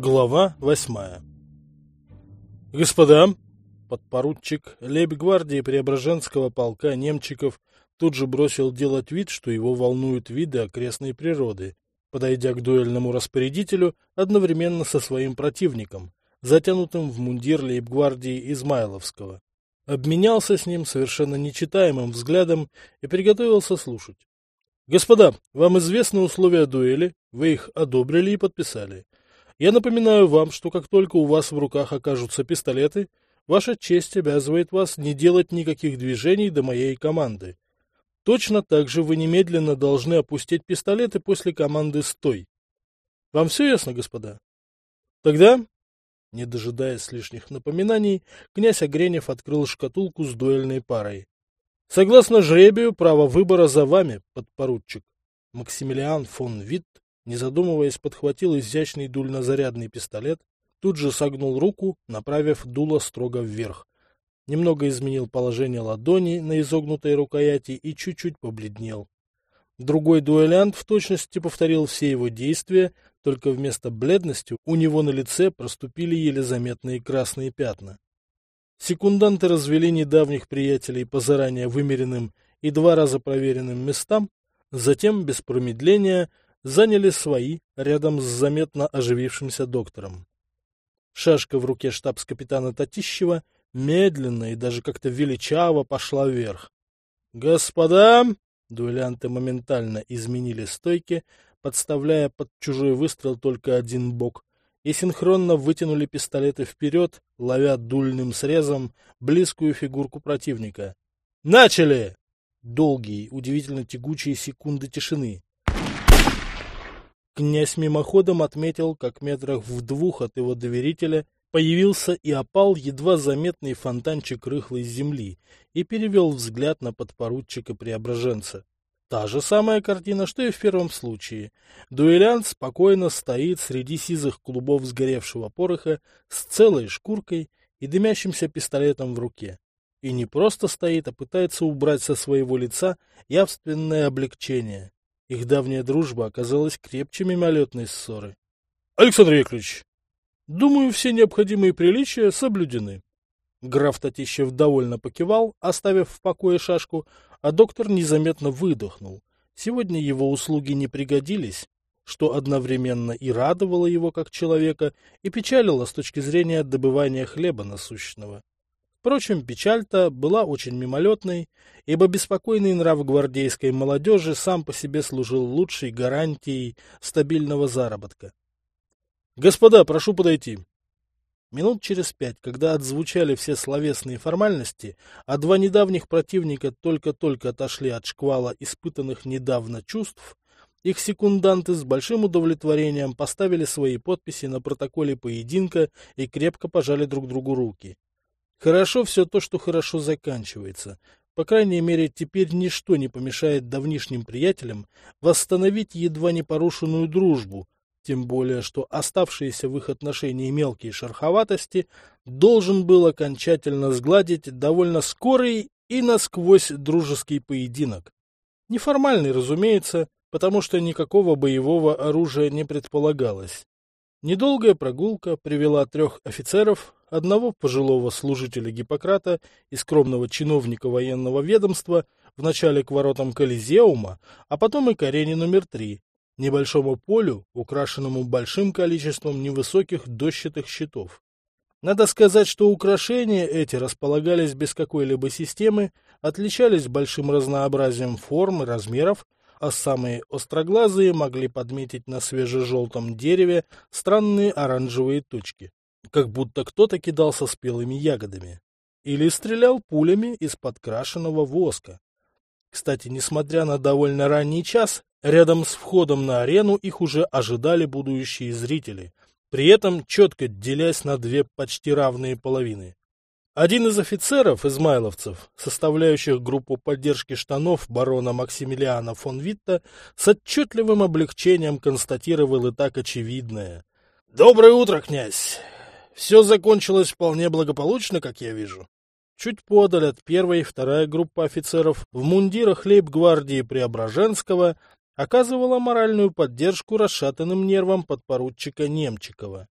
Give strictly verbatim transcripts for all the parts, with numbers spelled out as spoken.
Глава восьмая. Господа, подпоручик лейб-гвардии Преображенского полка Немчиков тут же бросил делать вид, что его волнуют виды окрестной природы, подойдя к дуэльному распорядителю одновременно со своим противником, затянутым в мундир лейб-гвардии Измайловского. Обменялся с ним совершенно нечитаемым взглядом и приготовился слушать. Господа, вам известны условия дуэли, вы их одобрили и подписали. Я напоминаю вам, что как только у вас в руках окажутся пистолеты, ваша честь обязывает вас не делать никаких движений до моей команды. Точно так же вы немедленно должны опустить пистолеты после команды «Стой». Вам все ясно, господа? Тогда, не дожидаясь лишних напоминаний, князь Огренев открыл шкатулку с дуэльной парой. Согласно жребию, право выбора за вами, подпоручик. Максимилиан фон Витт, не задумываясь, подхватил изящный дульнозарядный пистолет, тут же согнул руку, направив дуло строго вверх. Немного изменил положение ладони на изогнутой рукояти и чуть-чуть побледнел. Другой дуэлянт в точности повторил все его действия, только вместо бледности у него на лице проступили еле заметные красные пятна. Секунданты развели недавних приятелей по заранее вымеренным и два раза проверенным местам, затем, без промедления, заняли свои рядом с заметно оживившимся доктором. Шашка в руке штабс-капитана Татищева медленно и даже как-то величаво пошла вверх. «Господа!» — дуэлянты моментально изменили стойки, подставляя под чужой выстрел только один бок, и синхронно вытянули пистолеты вперед, ловя дульным срезом близкую фигурку противника. «Начали!» Долгие, удивительно тягучие секунды тишины. Князь мимоходом отметил, как метрах в двух от его доверителя появился и опал едва заметный фонтанчик рыхлой земли и перевел взгляд на подпоручика-преображенца. Та же самая картина, что и в первом случае. Дуэлянт спокойно стоит среди сизых клубов сгоревшего пороха с целой шкуркой и дымящимся пистолетом в руке. И не просто стоит, а пытается убрать со своего лица явственное облегчение. Их давняя дружба оказалась крепче мимолетной ссоры. — Александр Яковлевич, думаю, все необходимые приличия соблюдены. Граф Татищев довольно покивал, оставив в покое шашку, а доктор незаметно выдохнул. Сегодня его услуги не пригодились, что одновременно и радовало его как человека, и печалило с точки зрения добывания хлеба насущного. Впрочем, печаль-то была очень мимолетной, ибо беспокойный нрав гвардейской молодежи сам по себе служил лучшей гарантией стабильного заработка. «Господа, прошу подойти». Минут через пять, когда отзвучали все словесные формальности, а два недавних противника только-только отошли от шквала испытанных недавно чувств, их секунданты с большим удовлетворением поставили свои подписи на протоколе поединка и крепко пожали друг другу руки. Хорошо все то, что хорошо заканчивается. По крайней мере, теперь ничто не помешает давнишним приятелям восстановить едва не порушенную дружбу, тем более, что оставшиеся в их отношении мелкие шероховатости должен был окончательно сгладить довольно скорый и насквозь дружеский поединок. Неформальный, разумеется, потому что никакого боевого оружия не предполагалось. Недолгая прогулка привела трех офицеров, одного пожилого служителя Гиппократа и скромного чиновника военного ведомства, вначале к воротам Колизеума, а потом и к арене номер три, небольшому полю, украшенному большим количеством невысоких дощатых щитов. Надо сказать, что украшения эти располагались без какой-либо системы, отличались большим разнообразием форм и размеров, а самые остроглазые могли подметить на свежежелтом дереве странные оранжевые точки, как будто кто-то кидался спелыми ягодами или стрелял пулями из подкрашенного воска. Кстати, несмотря на довольно ранний час, рядом с входом на арену их уже ожидали будущие зрители, при этом четко делясь на две почти равные половины. Один из офицеров, измайловцев, составляющих группу поддержки штанов барона Максимилиана фон Витта, с отчетливым облегчением констатировал и так очевидное. — Доброе утро, князь! Все закончилось вполне благополучно, как я вижу. Чуть подаль от первой и вторая группа офицеров в мундирах лейб-гвардии Преображенского оказывала моральную поддержку расшатанным нервам подпоручика Немчикова.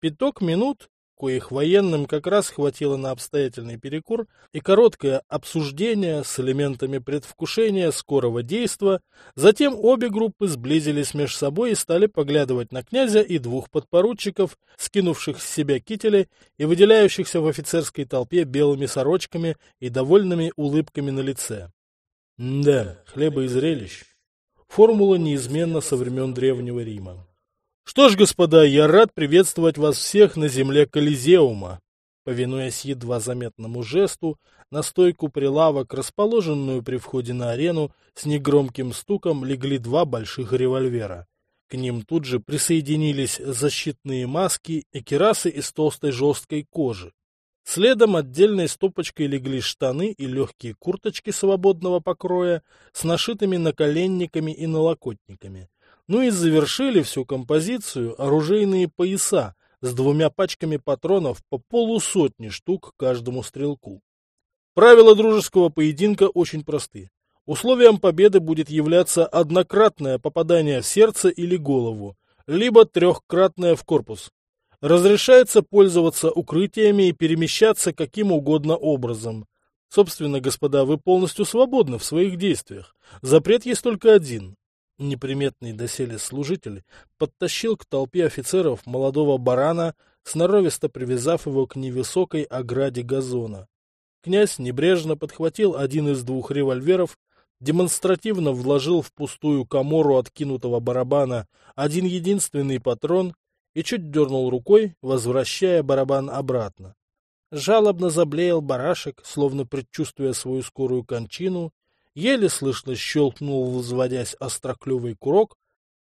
Пяток минут, коих военным как раз хватило на обстоятельный перекур, и короткое обсуждение с элементами предвкушения скорого действа, затем обе группы сблизились между собой и стали поглядывать на князя и двух подпоручиков, скинувших с себя кители и выделяющихся в офицерской толпе белыми сорочками и довольными улыбками на лице. Да, хлеба и зрелищ. Формула неизменна со времен Древнего Рима. Что ж, господа, я рад приветствовать вас всех на земле Колизеума. Повинуясь едва заметному жесту, на стойку прилавок, расположенную при входе на арену, с негромким стуком легли два больших револьвера. К ним тут же присоединились защитные маски и кирасы из толстой жесткой кожи. Следом отдельной стопочкой легли штаны и легкие курточки свободного покроя с нашитыми наколенниками и налокотниками. Ну и завершили всю композицию оружейные пояса с двумя пачками патронов по полусотни штук каждому стрелку. Правила дружеского поединка очень просты. Условием победы будет являться однократное попадание в сердце или голову, либо трехкратное в корпус. Разрешается пользоваться укрытиями и перемещаться каким угодно образом. Собственно, господа, вы полностью свободны в своих действиях. Запрет есть только один. Неприметный доселе служитель подтащил к толпе офицеров молодого барана, сноровисто привязав его к невысокой ограде газона. Князь небрежно подхватил один из двух револьверов, демонстративно вложил в пустую комору откинутого барабана один единственный патрон и чуть дернул рукой, возвращая барабан обратно. Жалобно заблеял барашек, словно предчувствуя свою скорую кончину, еле слышно щелкнул, взводясь остроклювый курок.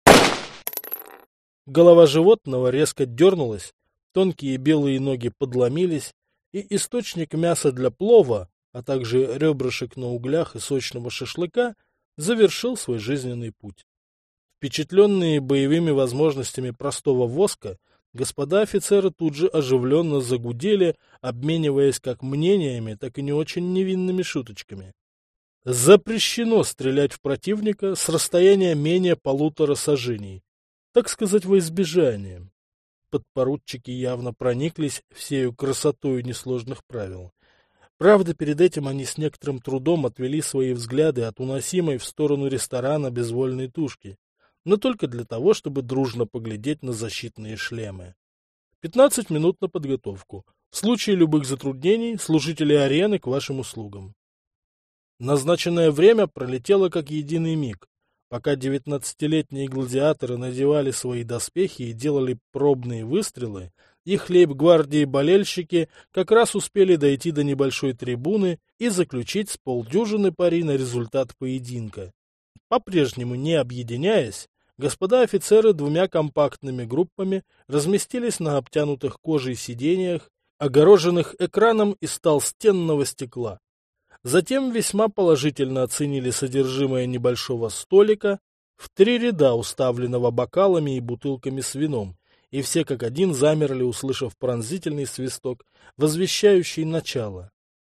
Голова животного резко дернулась, тонкие белые ноги подломились, и источник мяса для плова, а также ребрышек на углях и сочного шашлыка, завершил свой жизненный путь. Впечатленные боевыми возможностями простого воска, господа офицеры тут же оживленно загудели, обмениваясь как мнениями, так и не очень невинными шуточками. Запрещено стрелять в противника с расстояния менее полутора саженей, так сказать, во избежание. Подпоручики явно прониклись всею красотою несложных правил. Правда, перед этим они с некоторым трудом отвели свои взгляды от уносимой в сторону ресторана безвольной тушки, но только для того, чтобы дружно поглядеть на защитные шлемы. Пятнадцать минут на подготовку. В случае любых затруднений служители арены к вашим услугам. Назначенное время пролетело как единый миг. Пока девятнадцатилетние гладиаторы надевали свои доспехи и делали пробные выстрелы, их лейб-гвардии-болельщики как раз успели дойти до небольшой трибуны и заключить с полдюжины пари на результат поединка. По-прежнему не объединяясь, господа офицеры двумя компактными группами разместились на обтянутых кожей сиденьях, огороженных экраном из толстенного стекла. Затем весьма положительно оценили содержимое небольшого столика, в три ряда уставленного бокалами и бутылками с вином, и все как один замерли, услышав пронзительный свисток, возвещающий начало.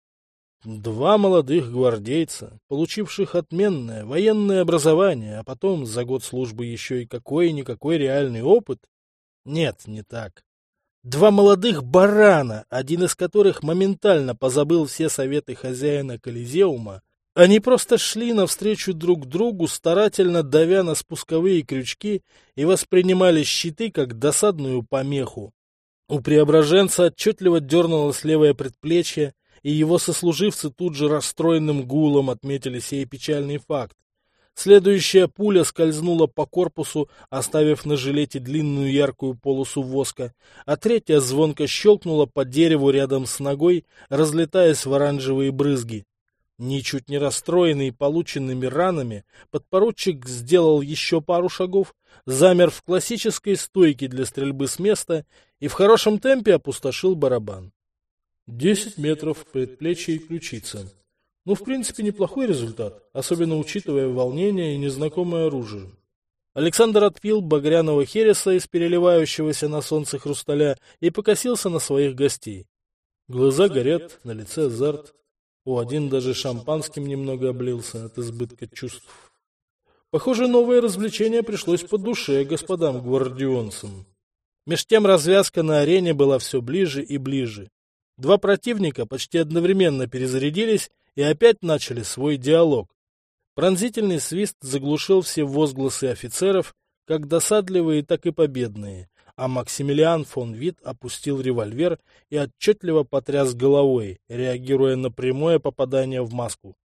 Два молодых гвардейца, получивших отменное военное образование, а потом за год службы еще и какой-никакой реальный опыт? Нет, не так. Два молодых барана, один из которых моментально позабыл все советы хозяина Колизеума, они просто шли навстречу друг другу, старательно давя на спусковые крючки, и воспринимали щиты как досадную помеху. У преображенца отчетливо дернулось левое предплечье, и его сослуживцы тут же расстроенным гулом отметили сей печальный факт. Следующая пуля скользнула по корпусу, оставив на жилете длинную яркую полосу воска, а третья звонко щелкнула по дереву рядом с ногой, разлетаясь в оранжевые брызги. Ничуть не расстроенный полученными ранами, подпоручик сделал еще пару шагов, замер в классической стойке для стрельбы с места и в хорошем темпе опустошил барабан. Десять метров, предплечье и ключица. Ну, в принципе, неплохой результат, особенно учитывая волнение и незнакомое оружие. Александр отпил багряного хереса из переливающегося на солнце хрусталя и покосился на своих гостей. Глаза горят, на лице азарт. У один даже шампанским немного облился от избытка чувств. Похоже, новое развлечение пришлось по душе господам гвардионцам. Меж тем развязка на арене была все ближе и ближе. Два противника почти одновременно перезарядились и опять начали свой диалог. Пронзительный свист заглушил все возгласы офицеров, как досадливые, так и победные, а Максимилиан фон Вит опустил револьвер и отчетливо потряс головой, реагируя на прямое попадание в маску.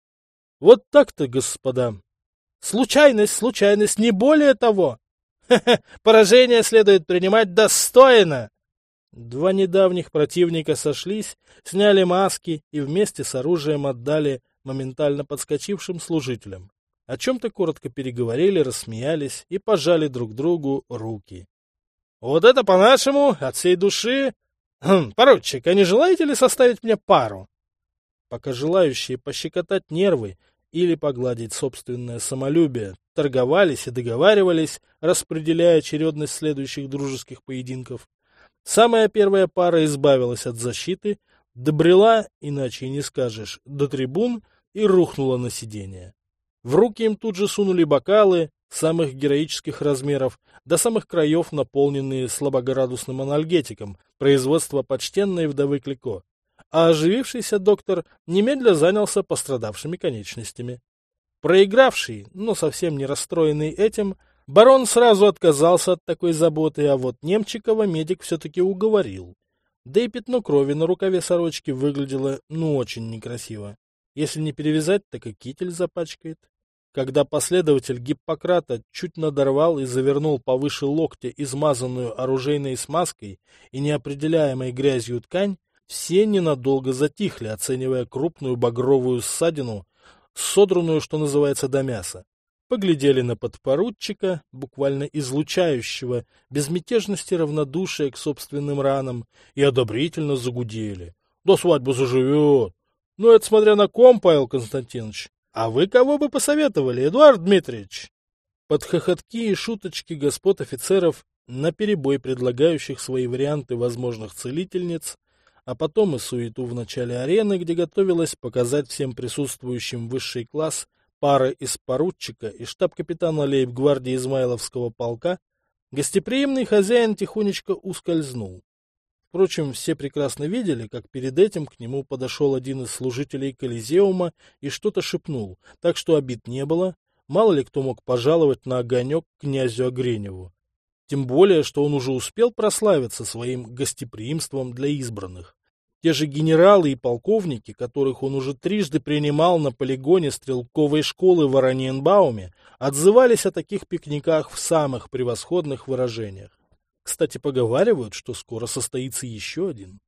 Вот так-то, господа. Случайность, случайность, не более того. Ха-ха, поражение следует принимать достойно. Два недавних противника сошлись, сняли маски и вместе с оружием отдали моментально подскочившим служителям. О чем-то коротко переговорили, рассмеялись и пожали друг другу руки. — Вот это по-нашему, от всей души. Хм, поручик, а не желаете ли составить мне пару? Пока желающие пощекотать нервы или погладить собственное самолюбие торговались и договаривались, распределяя очередность следующих дружеских поединков, самая первая пара избавилась от защиты, добрела, иначе и не скажешь, до трибун и рухнула на сиденье. В руки им тут же сунули бокалы самых героических размеров, до самых краев наполненные слабоградусным анальгетиком, производства почтенной вдовы Клико, а оживившийся доктор немедля занялся пострадавшими конечностями. Проигравший, но совсем не расстроенный этим, барон сразу отказался от такой заботы, а вот Немчикова медик все-таки уговорил. Да и пятно крови на рукаве сорочки выглядело ну очень некрасиво. Если не перевязать, так и китель запачкает. Когда последователь Гиппократа чуть надорвал и завернул повыше локтя измазанную оружейной смазкой и неопределяемой грязью ткань, все ненадолго затихли, оценивая крупную багровую ссадину, содранную, что называется, до мяса. Поглядели на подпоручика, буквально излучающего безмятежности равнодушия к собственным ранам, и одобрительно загудели. До свадьбы заживет. Ну, это смотря на ком, Павел Константинович. А вы кого бы посоветовали, Эдуард Дмитриевич? Под хохотки и шуточки господ офицеров, наперебой предлагающих свои варианты возможных целительниц, а потом и суету в начале арены, где готовилась показать всем присутствующим высший класс пара из поручика и штаб-капитана лейб-гвардии Измайловского полка, гостеприимный хозяин тихонечко ускользнул. Впрочем, все прекрасно видели, как перед этим к нему подошел один из служителей Колизеума и что-то шепнул, так что обид не было, мало ли кто мог пожаловать на огонек князю Огреневу. Тем более, что он уже успел прославиться своим гостеприимством для избранных. Те же генералы и полковники, которых он уже трижды принимал на полигоне стрелковой школы в Ораниенбауме, отзывались о таких пикниках в самых превосходных выражениях. Кстати, поговаривают, что скоро состоится еще один.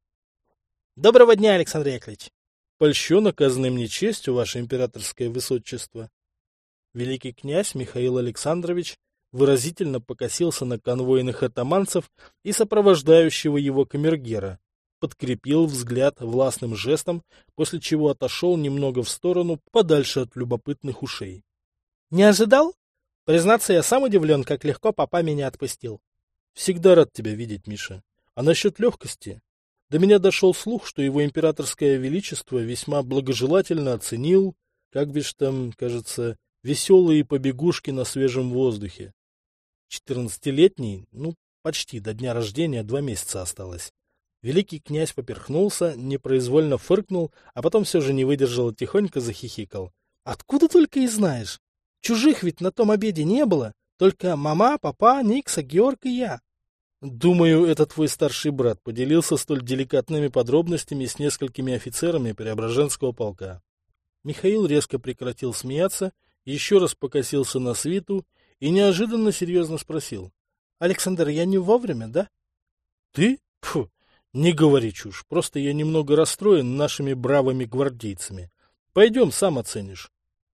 — Доброго дня, Александр Яковлевич! — Польщен оказанной мне честью, ваше императорское высочество. Великий князь Михаил Александрович выразительно покосился на конвойных атаманцев и сопровождающего его камергера, подкрепил взгляд властным жестом, после чего отошел немного в сторону, подальше от любопытных ушей. — Не ожидал? Признаться, я сам удивлен, как легко папа меня отпустил. Всегда рад тебя видеть, Миша. А насчет легкости? До меня дошел слух, что его императорское величество весьма благожелательно оценил, как бишь там, кажется, веселые побегушки на свежем воздухе. Четырнадцатилетний, ну, почти до дня рождения два месяца осталось. Великий князь поперхнулся, непроизвольно фыркнул, а потом все же не выдержал и тихонько захихикал. — Откуда только и знаешь? Чужих ведь на том обеде не было, только мама, папа, Никса, Георг и я. Думаю, это твой старший брат поделился столь деликатными подробностями с несколькими офицерами Преображенского полка. Михаил резко прекратил смеяться, еще раз покосился на свиту и неожиданно серьезно спросил. — Александр, я не вовремя, да? — Ты? Фу, не говори чушь, просто я немного расстроен нашими бравыми гвардейцами. Пойдем, сам оценишь.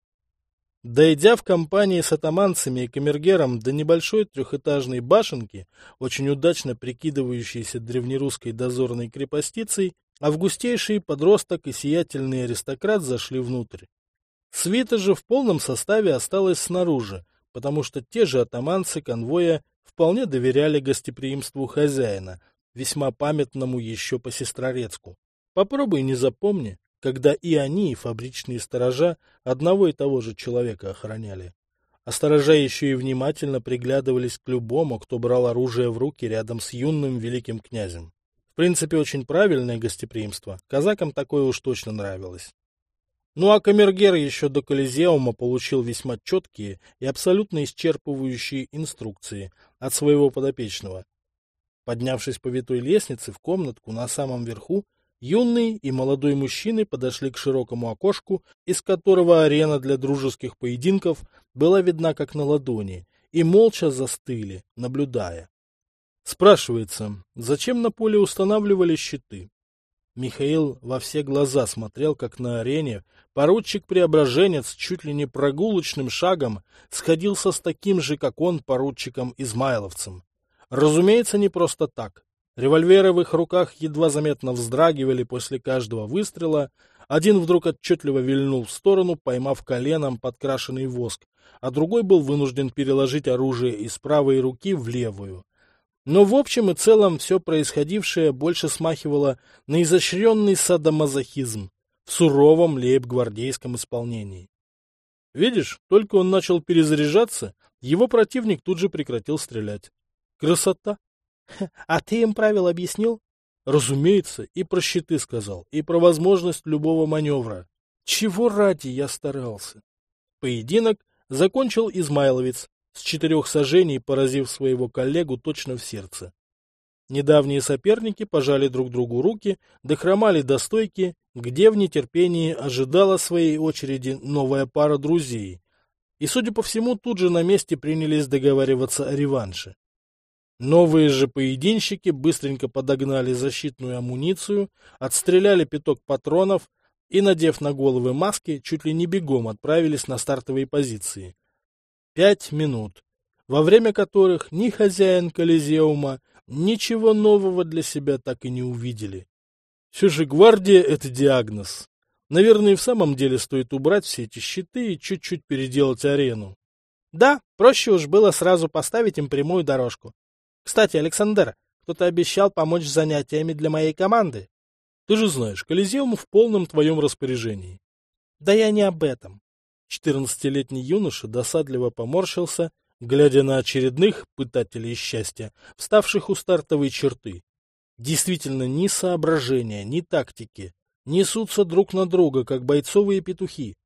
Дойдя в компании с атаманцами и камергером до небольшой трехэтажной башенки, очень удачно прикидывающейся древнерусской дозорной крепостицей, августейший подросток и сиятельный аристократ зашли внутрь. Свита же в полном составе осталась снаружи, потому что те же атаманцы конвоя вполне доверяли гостеприимству хозяина, весьма памятному еще по Сестрорецку. Попробуй не запомни, когда и они, и фабричные сторожа одного и того же человека охраняли. а сторожа еще и внимательно приглядывались к любому, кто брал оружие в руки рядом с юным великим князем. В принципе, очень правильное гостеприимство, казакам такое уж точно нравилось. Ну а камергер еще до Колизеума получил весьма четкие и абсолютно исчерпывающие инструкции от своего подопечного. Поднявшись по витой лестнице в комнатку на самом верху, юный и молодой мужчины подошли к широкому окошку, из которого арена для дружеских поединков была видна как на ладони, и молча застыли, наблюдая. Спрашивается, зачем на поле устанавливали щиты? Михаил во все глаза смотрел, как на арене поручик-преображенец чуть ли не прогулочным шагом сходился с таким же, как он, поручиком-измайловцем. Разумеется, не просто так. Револьверы в их руках едва заметно вздрагивали после каждого выстрела, один вдруг отчетливо вильнул в сторону, поймав коленом подкрашенный воск, а другой был вынужден переложить оружие из правой руки в левую. Но в общем и целом все происходившее больше смахивало на изощренный садомазохизм в суровом лейб-гвардейском исполнении. Видишь, только он начал перезаряжаться, его противник тут же прекратил стрелять. Красота! А ты им правила объяснил? Разумеется, и про щиты сказал, и про возможность любого маневра. Чего ради я старался? Поединок закончил измайловец, с четырех сажений поразив своего коллегу точно в сердце. Недавние соперники пожали друг другу руки, дохромали до стойки, где в нетерпении ожидала своей очереди новая пара друзей. И, судя по всему, тут же на месте принялись договариваться о реванше. Новые же поединщики быстренько подогнали защитную амуницию, отстреляли пяток патронов и, надев на головы маски, чуть ли не бегом отправились на стартовые позиции. Пять минут, во время которых ни хозяин Колизеума ничего нового для себя так и не увидели. Все же гвардия — это диагноз. Наверное, и в самом деле стоит убрать все эти щиты и чуть-чуть переделать арену. Да, проще уж было сразу поставить им прямую дорожку. Кстати, Александр, кто-то обещал помочь с занятиями для моей команды. Ты же знаешь, Колизеум в полном твоем распоряжении. Да я не об этом. Четырнадцатилетний юноша досадливо поморщился, глядя на очередных пытателей счастья, вставших у стартовой черты. Действительно, ни соображения, ни тактики несутся друг на друга, как бойцовые петухи.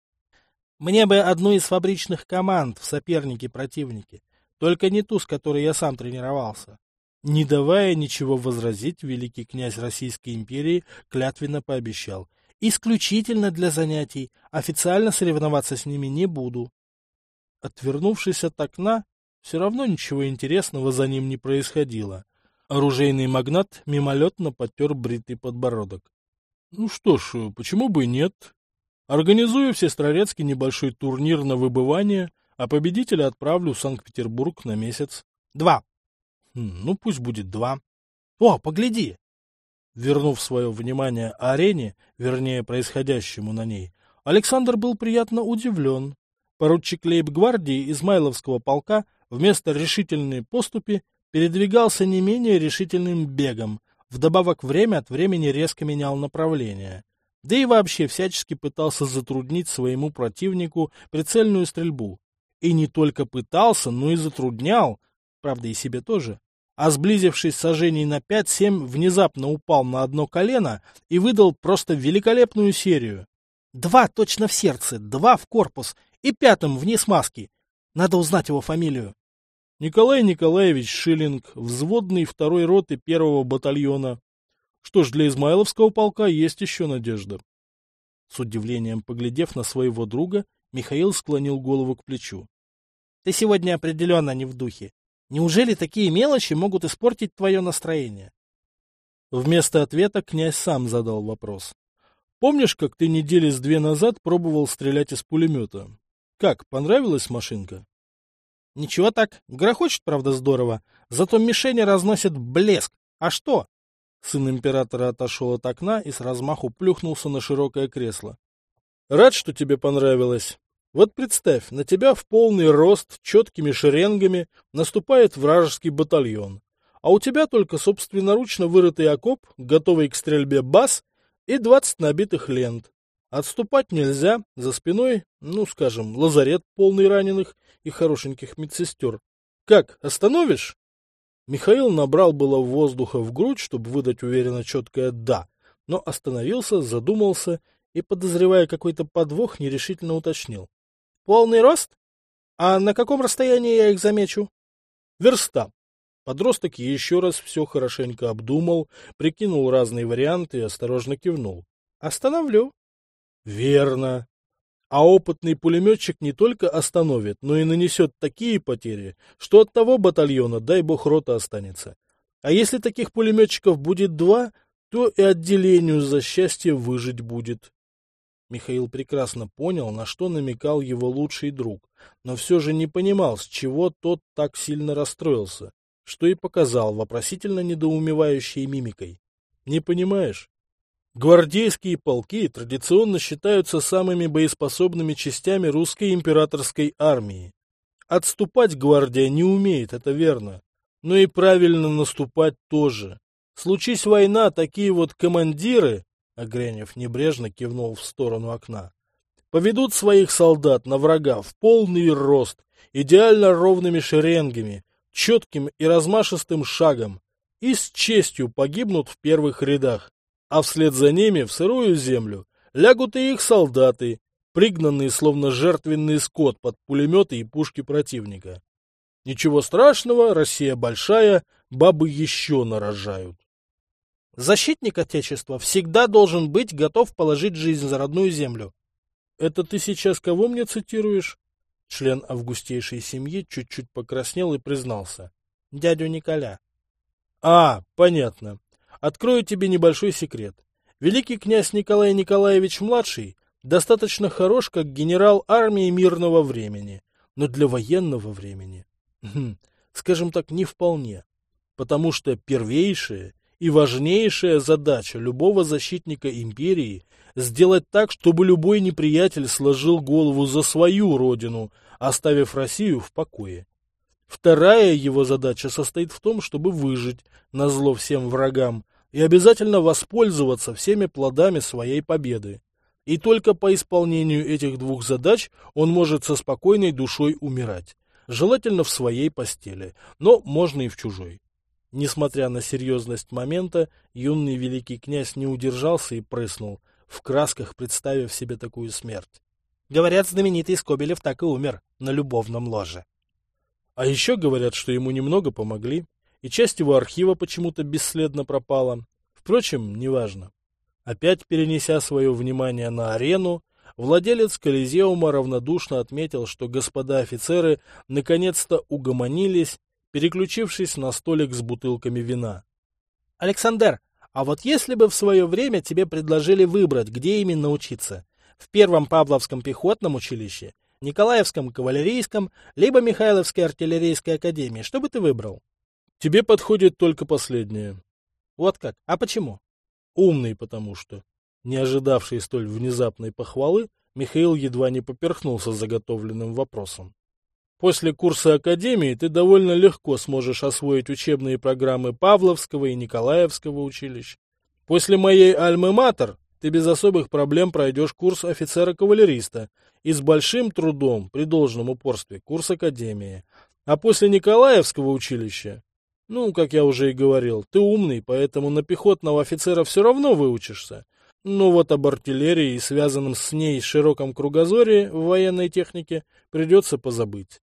Мне бы одну из фабричных команд в соперники-противники, только не ту, с которой я сам тренировался. Не давая ничего возразить, великий князь Российской империи клятвенно пообещал: исключительно для занятий, официально соревноваться с ними не буду. Отвернувшись от окна, все равно ничего интересного за ним не происходило. Оружейный магнат мимолетно потер бритый подбородок. Ну что ж, почему бы и нет? Организую в Сестрорецке небольшой турнир на выбывание, а победителя отправлю в Санкт-Петербург на месяц. Два. Ну, пусть будет два. О, погляди! Вернув свое внимание арене, вернее, происходящему на ней, Александр был приятно удивлен. Поручик лейб-гвардии Измайловского полка вместо решительной поступи передвигался не менее решительным бегом, вдобавок время от времени резко менял направление. Да и вообще всячески пытался затруднить своему противнику прицельную стрельбу. И не только пытался, но и затруднял, правда и себе тоже. А сблизившись сажений на пять-семь, внезапно упал на одно колено и выдал просто великолепную серию. Два точно в сердце, два в корпус и пятым вниз маски. Надо узнать его фамилию. Николай Николаевич Шиллинг, взводный второй роты первого батальона. Что ж, для Измайловского полка есть еще надежда. С удивлением поглядев на своего друга, Михаил склонил голову к плечу. Ты сегодня определенно не в духе. Неужели такие мелочи могут испортить твое настроение? Вместо ответа князь сам задал вопрос. Помнишь, как ты недели с две назад пробовал стрелять из пулемета? Как, понравилась машинка? Ничего так, грохочет, правда, здорово, зато мишени разносят блеск. А что? Сын императора отошел от окна и с размаху плюхнулся на широкое кресло. Рад, что тебе понравилось. Вот представь, на тебя в полный рост четкими шеренгами наступает вражеский батальон, а у тебя только собственноручно вырытый окоп, готовый к стрельбе бас и двадцать набитых лент. Отступать нельзя, за спиной, ну, скажем, лазарет полный раненых и хорошеньких медсестер. Как, остановишь? Михаил набрал было воздуха в грудь, чтобы выдать уверенно четкое «да», но остановился, задумался и, подозревая какой-то подвох, нерешительно уточнил. Полный рост? А на каком расстоянии я их замечу? Верста. Подросток еще раз все хорошенько обдумал, прикинул разные варианты и осторожно кивнул. Остановлю. Верно. А опытный пулеметчик не только остановит, но и нанесет такие потери, что от того батальона, дай бог, рота останется. А если таких пулеметчиков будет два, то и отделению за счастье выжить будет. Михаил прекрасно понял, на что намекал его лучший друг, но все же не понимал, с чего тот так сильно расстроился, что и показал вопросительно недоумевающей мимикой. Не понимаешь? Гвардейские полки традиционно считаются самыми боеспособными частями русской императорской армии. Отступать гвардия не умеет, это верно, но и правильно наступать тоже. Случись война, такие вот командиры, а Гренев небрежно кивнул в сторону окна, поведут своих солдат на врага в полный рост, идеально ровными шеренгами, четким и размашистым шагом, и с честью погибнут в первых рядах. А вслед за ними в сырую землю лягут и их солдаты, пригнанные словно жертвенный скот под пулеметы и пушки противника. Ничего страшного, Россия большая, бабы еще нарожают. Защитник Отечества всегда должен быть готов положить жизнь за родную землю. Это ты сейчас кого мне цитируешь? Член августейшей семьи чуть-чуть покраснел и признался. Дядю Николя. А, понятно. Открою тебе небольшой секрет. Великий князь Николай Николаевич-младший достаточно хорош как генерал армии мирного времени, но для военного времени, скажем так, не вполне, потому что первейшая и важнейшая задача любого защитника империи сделать так, чтобы любой неприятель сложил голову за свою родину, оставив Россию в покое. Вторая его задача состоит в том, чтобы выжить назло всем врагам и обязательно воспользоваться всеми плодами своей победы. И только по исполнению этих двух задач он может со спокойной душой умирать, желательно в своей постели, но можно и в чужой. Несмотря на серьезность момента, юный великий князь не удержался и прыснул, в красках представив себе такую смерть. Говорят, знаменитый Скобелев так и умер на любовном ложе. А еще говорят, что ему немного помогли, и часть его архива почему-то бесследно пропала. Впрочем, неважно. Опять перенеся свое внимание на арену, владелец Колизеума равнодушно отметил, что господа офицеры наконец-то угомонились, переключившись на столик с бутылками вина. «Александр, а вот если бы в свое время тебе предложили выбрать, где именно учиться, в Первом Павловском пехотном училище, Николаевском кавалерийском, либо Михайловской артиллерийской академии, что бы ты выбрал?» «Тебе подходит только последнее». «Вот как? А почему?» «Умный, потому что». Не ожидавший столь внезапной похвалы, Михаил едва не поперхнулся заготовленным вопросом. «После курса академии ты довольно легко сможешь освоить учебные программы Павловского и Николаевского училищ. После моей альмы-матер ты без особых проблем пройдешь курс офицера-кавалериста и с большим трудом, при должном упорстве, курс академии. А после Николаевского училища, ну, как я уже и говорил, ты умный, поэтому на пехотного офицера все равно выучишься. Но вот об артиллерии и связанном с ней широком кругозоре в военной технике придется позабыть».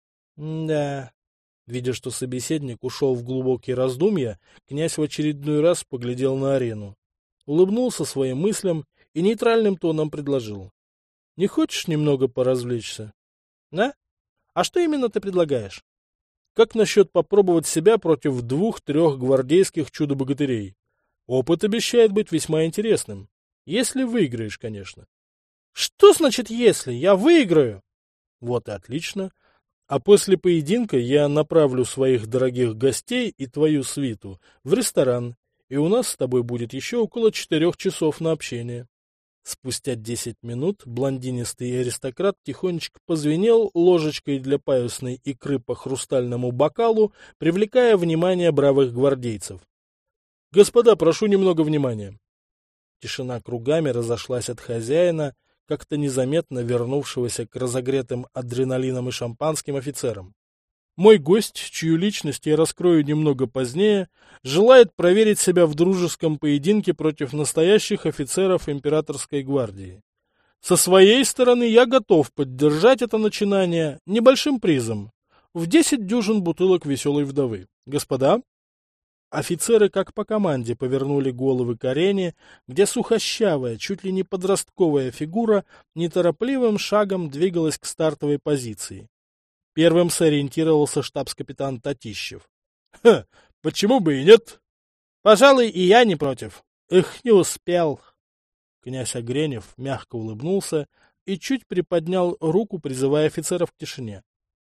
«Да». Видя, что собеседник ушел в глубокие раздумья, князь в очередной раз поглядел на арену, улыбнулся своим мыслям и нейтральным тоном предложил. «Не хочешь немного поразвлечься?» «Да? А что именно ты предлагаешь?» «Как насчет попробовать себя против двух-трех гвардейских чудо-богатырей? Опыт обещает быть весьма интересным. Если выиграешь, конечно». «Что значит «если»? Я выиграю!» «Вот и отлично. А после поединка я направлю своих дорогих гостей и твою свиту в ресторан, и у нас с тобой будет еще около четырех часов на общение». Спустя десять минут блондинистый аристократ тихонечко позвенел ложечкой для паюсной икры по хрустальному бокалу, привлекая внимание бравых гвардейцев. «Господа, прошу немного внимания». Тишина кругами разошлась от хозяина, как-то незаметно вернувшегося к разогретым адреналином и шампанским офицерам. Мой гость, чью личность я раскрою немного позднее, желает проверить себя в дружеском поединке против настоящих офицеров императорской гвардии. Со своей стороны я готов поддержать это начинание небольшим призом в десять дюжин бутылок веселой вдовы. Господа? Офицеры, как по команде, повернули головы к арене, где сухощавая, чуть ли не подростковая фигура неторопливым шагом двигалась к стартовой позиции. Первым сориентировался штабс-капитан Татищев. — Ха, почему бы и нет? — Пожалуй, и я не против. — Эх, не успел. Князь Огренев мягко улыбнулся и чуть приподнял руку, призывая офицеров к тишине.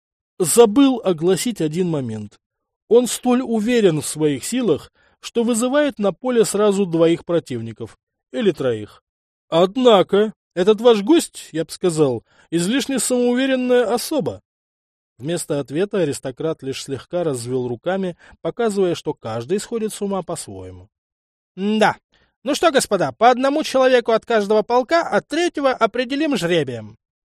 Забыл огласить один момент. Он столь уверен в своих силах, что вызывает на поле сразу двоих противников. Или троих. Однако, этот ваш гость, я бы сказал, излишне самоуверенная особа. Вместо ответа аристократ лишь слегка развел руками, показывая, что каждый сходит с ума по-своему. — Да. Ну что, господа, по одному человеку от каждого полка, а третьего определим жребием.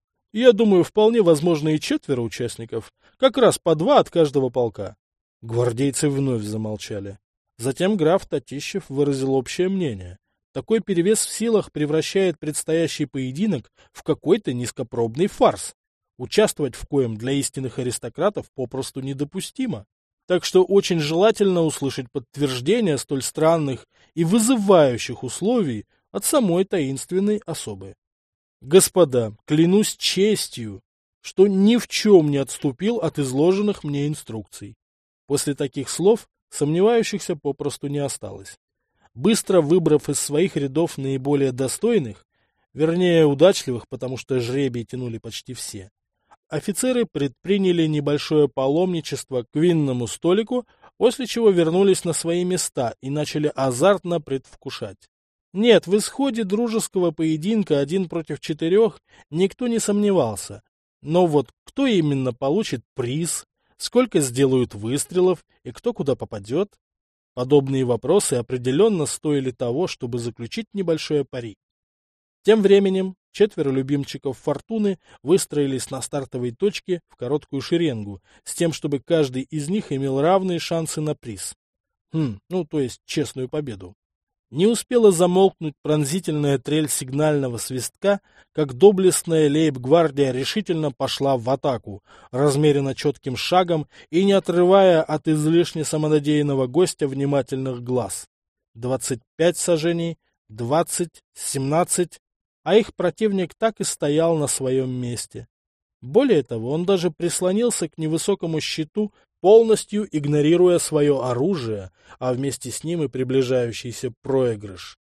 Я думаю, вполне возможно и четверо участников, как раз по два от каждого полка. Гвардейцы вновь замолчали. Затем граф Татищев выразил общее мнение. Такой перевес в силах превращает предстоящий поединок в какой-то низкопробный фарс, участвовать в коем для истинных аристократов попросту недопустимо. Так что очень желательно услышать подтверждение столь странных и вызывающих условий от самой таинственной особы. Господа, клянусь честью, что ни в чем не отступил от изложенных мне инструкций. После таких слов сомневающихся попросту не осталось. Быстро выбрав из своих рядов наиболее достойных, вернее удачливых, потому что жребий тянули почти все, офицеры предприняли небольшое паломничество к винному столику, после чего вернулись на свои места и начали азартно предвкушать. Нет, в исходе дружеского поединка один против четырех никто не сомневался, но вот кто именно получит приз, сколько сделают выстрелов и кто куда попадет? Подобные вопросы определенно стоили того, чтобы заключить небольшое пари. Тем временем четверо любимчиков фортуны выстроились на стартовой точке в короткую шеренгу, с тем, чтобы каждый из них имел равные шансы на приз. Хм, ну, то есть честную победу. Не успела замолкнуть пронзительная трель сигнального свистка, как доблестная лейб-гвардия решительно пошла в атаку, размеренно четким шагом и не отрывая от излишне самонадеянного гостя внимательных глаз. Двадцать пять сажений, двадцать, семнадцать, а их противник так и стоял на своем месте. Более того, он даже прислонился к невысокому щиту, полностью игнорируя свое оружие, а вместе с ним и приближающийся проигрыш.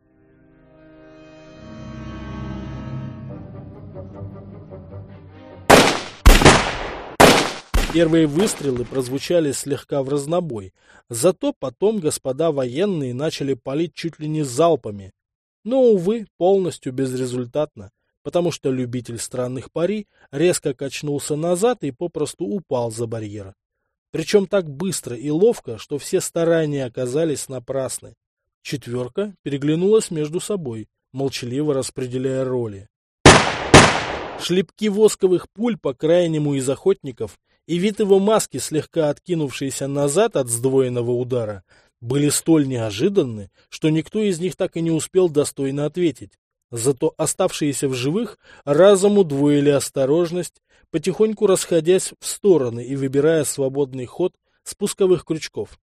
Первые выстрелы прозвучали слегка вразнобой, зато потом господа военные начали палить чуть ли не залпами. Но, увы, полностью безрезультатно, потому что любитель странных пари резко качнулся назад и попросту упал за барьер. Причем так быстро и ловко, что все старания оказались напрасны. Четверка переглянулась между собой, молчаливо распределяя роли. Шлепки восковых пуль по крайнему из охотников и вид его маски, слегка откинувшейся назад от сдвоенного удара, были столь неожиданны, что никто из них так и не успел достойно ответить. Зато оставшиеся в живых разом удвоили осторожность, потихоньку расходясь в стороны и выбирая свободный ход спусковых крючков.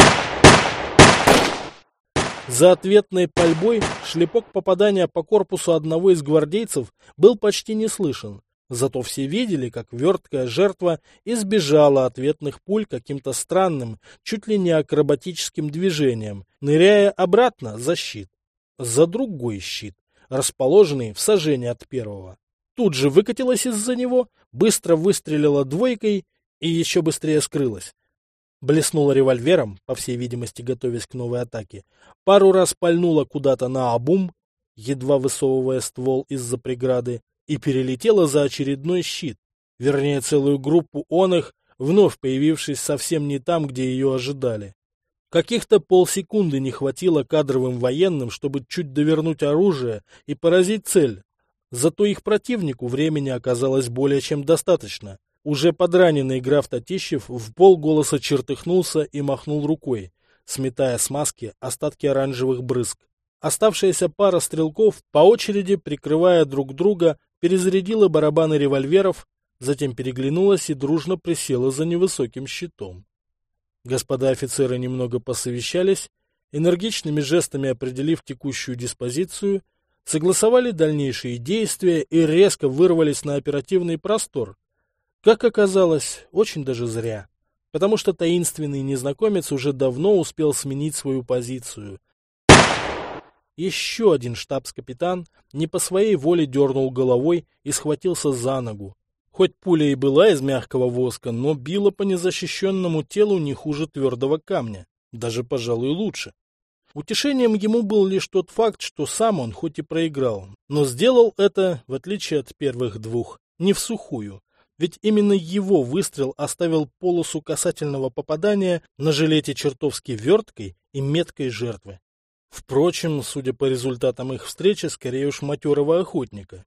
За ответной пальбой шлепок попадания по корпусу одного из гвардейцев был почти не слышен, зато все видели, как верткая жертва избежала ответных пуль каким-то странным, чуть ли не акробатическим движением, ныряя обратно за щит. За другой щит, расположенный в сажении от первого. Тут же выкатилась из-за него, быстро выстрелила двойкой и еще быстрее скрылась. Блеснула револьвером, по всей видимости, готовясь к новой атаке, пару раз пальнула куда-то наобум, едва высовывая ствол из-за преграды, и перелетела за очередной щит, вернее, целую группу оных, вновь появившись совсем не там, где ее ожидали. Каких-то полсекунды не хватило кадровым военным, чтобы чуть довернуть оружие и поразить цель. Зато их противнику времени оказалось более чем достаточно. Уже подраненный граф Татищев в полголоса чертыхнулся и махнул рукой, сметая с маски остатки оранжевых брызг. Оставшаяся пара стрелков, по очереди прикрывая друг друга, перезарядила барабаны револьверов, затем переглянулась и дружно присела за невысоким щитом. Господа офицеры немного посовещались, энергичными жестами определив текущую диспозицию, согласовали дальнейшие действия и резко вырвались на оперативный простор. Как оказалось, очень даже зря, потому что таинственный незнакомец уже давно успел сменить свою позицию. Еще один штабс-капитан не по своей воле дернул головой и схватился за ногу. Хоть пуля и была из мягкого воска, но била по незащищенному телу не хуже твердого камня, даже, пожалуй, лучше. Утешением ему был лишь тот факт, что сам он хоть и проиграл, но сделал это, в отличие от первых двух, не всухую, ведь именно его выстрел оставил полосу касательного попадания на жилете чертовски верткой и меткой жертвы. Впрочем, судя по результатам их встречи, скорее уж матерого охотника.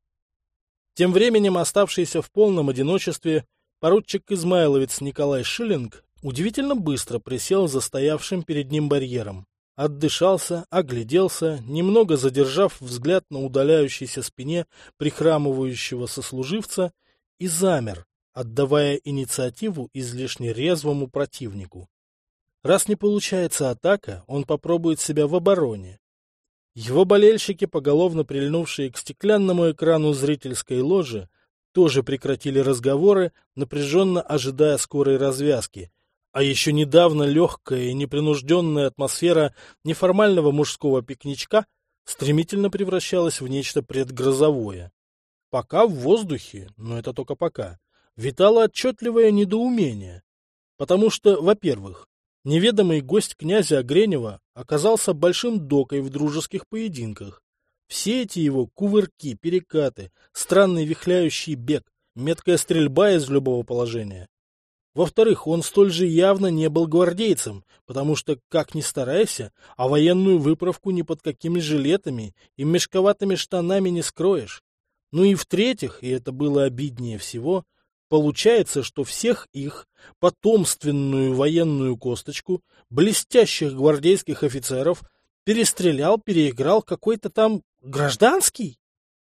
Тем временем оставшийся в полном одиночестве поручик Измайловец Николай Шиллинг удивительно быстро присел за стоявшим перед ним барьером. Отдышался, огляделся, немного задержав взгляд на удаляющейся спине прихрамывающего сослуживца, и замер, отдавая инициативу излишне резвому противнику. Раз не получается атака, он попробует себя в обороне. Его болельщики, поголовно прильнувшие к стеклянному экрану зрительской ложи, тоже прекратили разговоры, напряженно ожидая скорой развязки. А еще недавно легкая и непринужденная атмосфера неформального мужского пикничка стремительно превращалась в нечто предгрозовое. Пока в воздухе, но это только пока, витало отчетливое недоумение. Потому что, во-первых, неведомый гость князя Огренева оказался большим докой в дружеских поединках. Все эти его кувырки, перекаты, странный вихляющий бег, меткая стрельба из любого положения. Во-вторых, он столь же явно не был гвардейцем, потому что, как ни старайся, а военную выправку ни под какими жилетами и мешковатыми штанами не скроешь. Ну и в-третьих, и это было обиднее всего, получается, что всех их, потомственную военную косточку, блестящих гвардейских офицеров, перестрелял, переиграл какой-то там гражданский?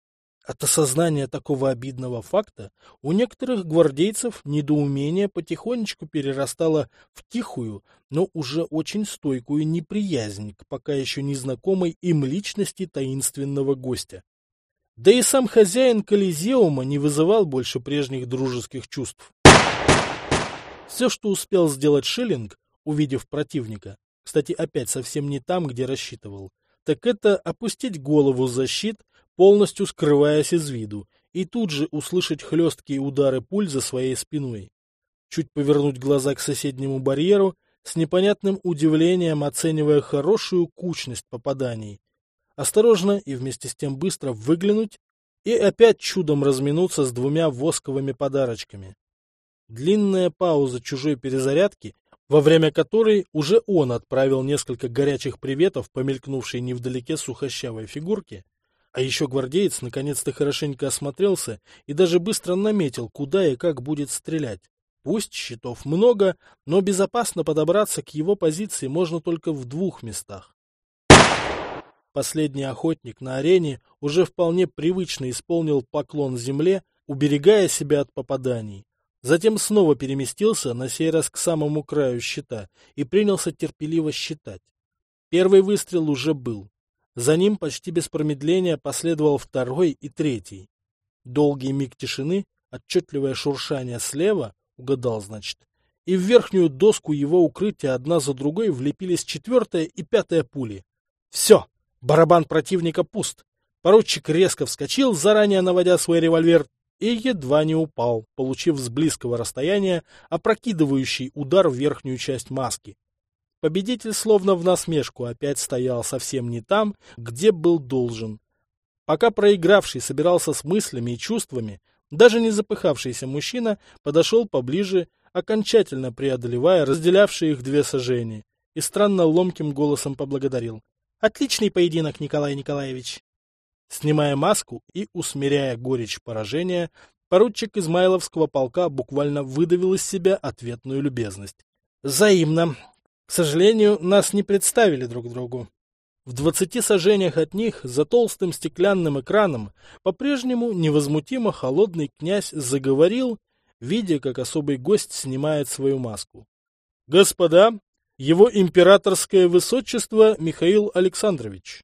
От осознания такого обидного факта у некоторых гвардейцев недоумение потихонечку перерастало в тихую, но уже очень стойкую неприязнь к пока еще незнакомой им личности таинственного гостя. Да и сам хозяин Колизеума не вызывал больше прежних дружеских чувств. Все, что успел сделать Шиллинг, увидев противника, кстати, опять совсем не там, где рассчитывал, так это опустить голову за щит, полностью скрываясь из виду, и тут же услышать хлесткие удары пуль за своей спиной. Чуть повернуть глаза к соседнему барьеру, с непонятным удивлением оценивая хорошую кучность попаданий, осторожно и вместе с тем быстро выглянуть и опять чудом разминуться с двумя восковыми подарочками. Длинная пауза чужой перезарядки, во время которой уже он отправил несколько горячих приветов по мелькнувшей невдалеке сухощавой фигурке, а еще гвардеец наконец-то хорошенько осмотрелся и даже быстро наметил, куда и как будет стрелять. Пусть щитов много, но безопасно подобраться к его позиции можно только в двух местах. Последний охотник на арене уже вполне привычно исполнил поклон земле, уберегая себя от попаданий. Затем снова переместился, на сей раз к самому краю щита, и принялся терпеливо считать. Первый выстрел уже был. За ним почти без промедления последовал второй и третий. Долгий миг тишины, отчетливое шуршание слева, угадал, значит, и в верхнюю доску его укрытия одна за другой влепились четвертая и пятая пули. Все! Барабан противника пуст. Поручик резко вскочил, заранее наводя свой револьвер, и едва не упал, получив с близкого расстояния опрокидывающий удар в верхнюю часть маски. Победитель словно в насмешку опять стоял совсем не там, где был должен. Пока проигравший собирался с мыслями и чувствами, даже не запыхавшийся мужчина подошел поближе, окончательно преодолевая разделявшие их две сажени, и странно ломким голосом поблагодарил. Отличный поединок, Николай Николаевич. Снимая маску и усмиряя горечь поражения, поручик Измайловского полка буквально выдавил из себя ответную любезность. Взаимно. К сожалению, нас не представили друг другу. В двадцати сажениях от них, за толстым стеклянным экраном, по-прежнему невозмутимо холодный князь заговорил, видя, как особый гость снимает свою маску. «Господа, его императорское высочество Михаил Александрович».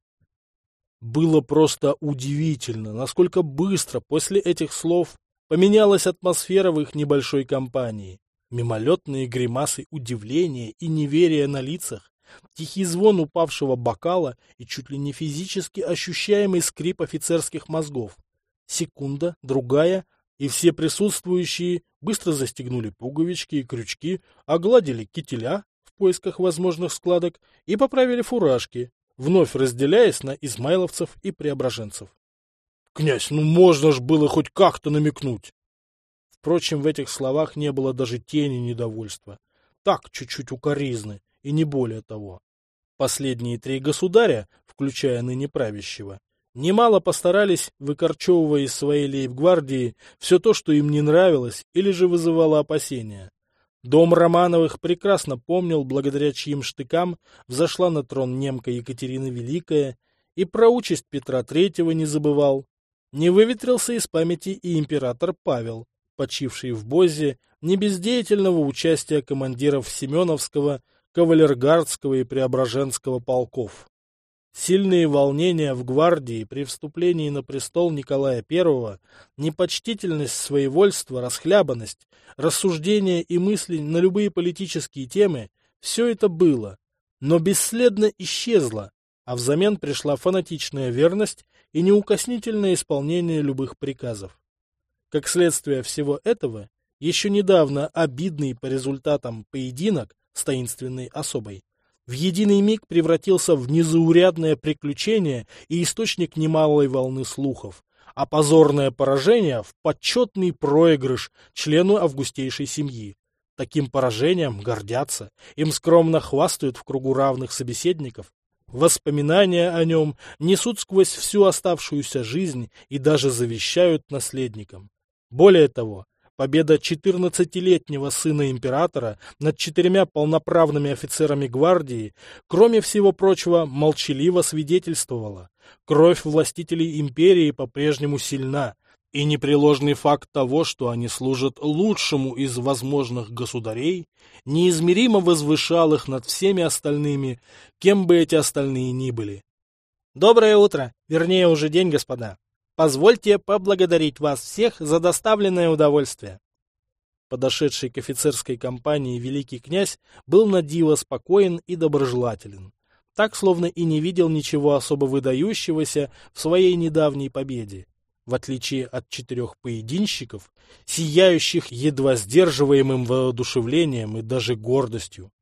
Было просто удивительно, насколько быстро после этих слов поменялась атмосфера в их небольшой компании. Мимолетные гримасы удивления и неверия на лицах, тихий звон упавшего бокала и чуть ли не физически ощущаемый скрип офицерских мозгов. Секунда, другая, и все присутствующие быстро застегнули пуговички и крючки, огладили кителя в поисках возможных складок и поправили фуражки, вновь разделяясь на измайловцев и преображенцев. «Князь, ну можно ж было хоть как-то намекнуть!» Впрочем, в этих словах не было даже тени недовольства. Так, чуть-чуть укоризны, и не более того. Последние три государя, включая ныне правящего, немало постарались, выкорчевывая из своей лейб-гвардии все то, что им не нравилось или же вызывало опасения. Дом Романовых прекрасно помнил, благодаря чьим штыкам взошла на трон немка Екатерина Великая, и про участь Петра Третьего не забывал. Не выветрился из памяти и император Павел, почивший в Бозе не без деятельного участия командиров Семеновского, Кавалергардского и Преображенского полков. Сильные волнения в гвардии при вступлении на престол Николая Первого, непочтительность, своевольство, расхлябанность, рассуждения и мысли на любые политические темы – все это было, но бесследно исчезло, а взамен пришла фанатичная верность и неукоснительное исполнение любых приказов. Как следствие всего этого, еще недавно обидный по результатам поединок с таинственной особой в единый миг превратился в незаурядное приключение и источник немалой волны слухов, а позорное поражение в почетный проигрыш члену августейшей семьи. Таким поражением гордятся, им скромно хвастают в кругу равных собеседников. Воспоминания о нем несут сквозь всю оставшуюся жизнь и даже завещают наследникам. Более того, победа четырнадцатилетнего сына императора над четырьмя полноправными офицерами гвардии, кроме всего прочего, молчаливо свидетельствовала: кровь властителей империи по-прежнему сильна, и непреложный факт того, что они служат лучшему из возможных государей, неизмеримо возвышал их над всеми остальными, кем бы эти остальные ни были. Доброе утро, вернее уже день, господа. Позвольте поблагодарить вас всех за доставленное удовольствие. Подошедший к офицерской компании великий князь был на диво спокоен и доброжелателен, так словно и не видел ничего особо выдающегося в своей недавней победе, в отличие от четырех поединщиков, сияющих едва сдерживаемым воодушевлением и даже гордостью.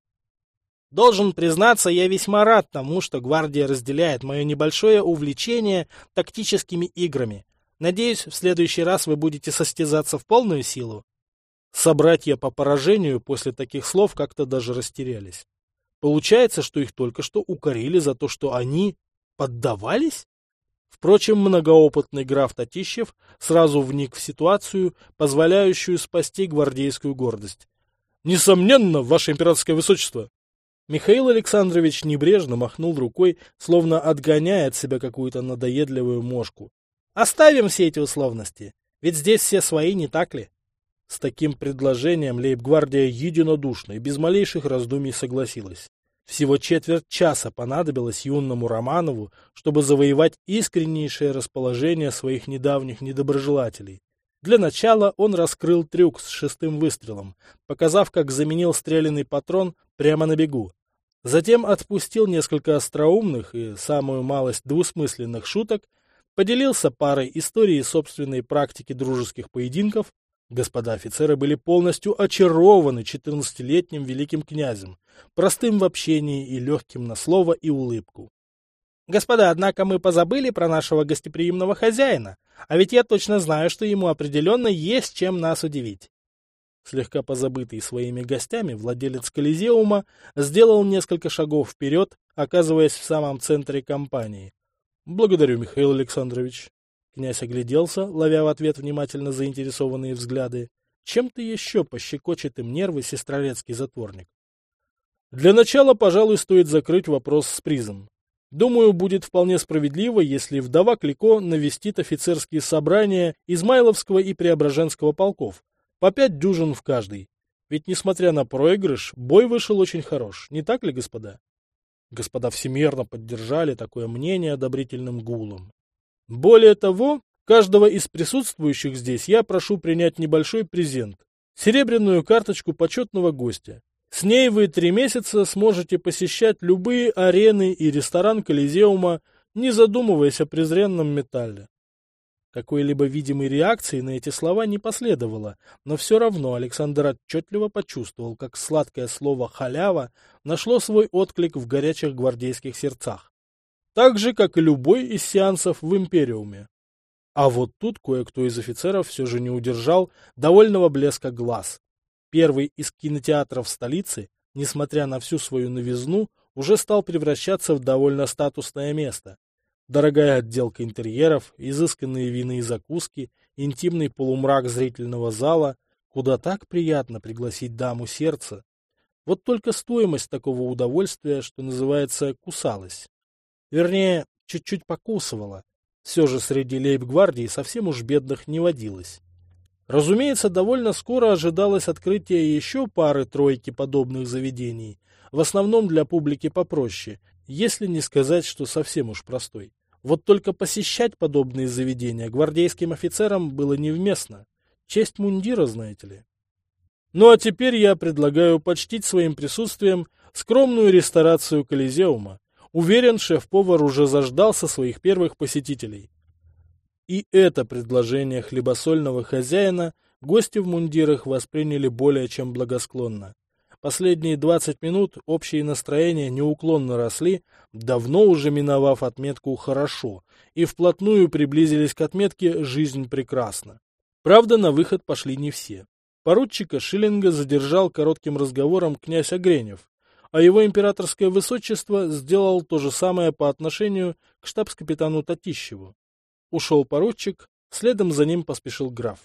Должен признаться, я весьма рад тому, что гвардия разделяет мое небольшое увлечение тактическими играми. Надеюсь, в следующий раз вы будете состязаться в полную силу. Собратья по поражению после таких слов как-то даже растерялись. Получается, что их только что укорили за то, что они поддавались? Впрочем, многоопытный граф Татищев сразу вник в ситуацию, позволяющую спасти гвардейскую гордость. «Несомненно, ваше императорское высочество!» Михаил Александрович небрежно махнул рукой, словно отгоняя от себя какую-то надоедливую мошку. «Оставим все эти условности, ведь здесь все свои, не так ли?» С таким предложением лейб-гвардия единодушно и без малейших раздумий согласилась. Всего четверть часа понадобилось юному Романову, чтобы завоевать искреннейшее расположение своих недавних недоброжелателей. Для начала он раскрыл трюк с шестым выстрелом, показав, как заменил стрелянный патрон прямо на бегу. Затем отпустил несколько остроумных и самую малость двусмысленных шуток, поделился парой историй собственной практики дружеских поединков. Господа офицеры были полностью очарованы четырнадцатилетним великим князем, простым в общении и легким на слово и улыбку. «Господа, однако мы позабыли про нашего гостеприимного хозяина, а ведь я точно знаю, что ему определенно есть чем нас удивить». Слегка позабытый своими гостями, владелец Колизеума сделал несколько шагов вперед, оказываясь в самом центре компании. — Благодарю, Михаил Александрович. Князь огляделся, ловя в ответ внимательно заинтересованные взгляды. Чем-то еще пощекочет им нервы сестрорецкий затворник. Для начала, пожалуй, стоит закрыть вопрос с призом. Думаю, будет вполне справедливо, если вдова Клико навестит офицерские собрания Измайловского и Преображенского полков, по пять дюжин в каждый. Ведь, несмотря на проигрыш, бой вышел очень хорош, не так ли, господа? Господа всемерно поддержали такое мнение одобрительным гулом. Более того, каждого из присутствующих здесь я прошу принять небольшой презент – серебряную карточку почетного гостя. С ней вы три месяца сможете посещать любые арены и ресторан Колизеума, не задумываясь о презренном металле. Какой-либо видимой реакции на эти слова не последовало, но все равно Александр отчетливо почувствовал, как сладкое слово «халява» нашло свой отклик в горячих гвардейских сердцах. Так же, как и любой из сеансов в Империуме. А вот тут кое-кто из офицеров все же не удержал довольного блеска глаз. Первый из кинотеатров столицы, несмотря на всю свою новизну, уже стал превращаться в довольно статусное место. Дорогая отделка интерьеров, изысканные вины и закуски, интимный полумрак зрительного зала, куда так приятно пригласить даму сердца. Вот только стоимость такого удовольствия, что называется, кусалась. Вернее, чуть-чуть покусывала. Все же среди лейб-гвардии совсем уж бедных не водилось. Разумеется, довольно скоро ожидалось открытие еще пары-тройки подобных заведений, в основном для публики попроще, если не сказать, что совсем уж простой. Вот только посещать подобные заведения гвардейским офицерам было невместно. Честь мундира, знаете ли. Ну а теперь я предлагаю почтить своим присутствием скромную ресторацию Колизеума. Уверен, шеф-повар уже заждался своих первых посетителей. И это предложение хлебосольного хозяина гости в мундирах восприняли более чем благосклонно. Последние двадцать минут общие настроения неуклонно росли, давно уже миновав отметку «хорошо», и вплотную приблизились к отметке «жизнь прекрасна». Правда, на выход пошли не все. Поручика Шиллинга задержал коротким разговором князь Огренев, а его императорское высочество сделал то же самое по отношению к штабс-капитану Татищеву. Ушел поручик, следом за ним поспешил граф.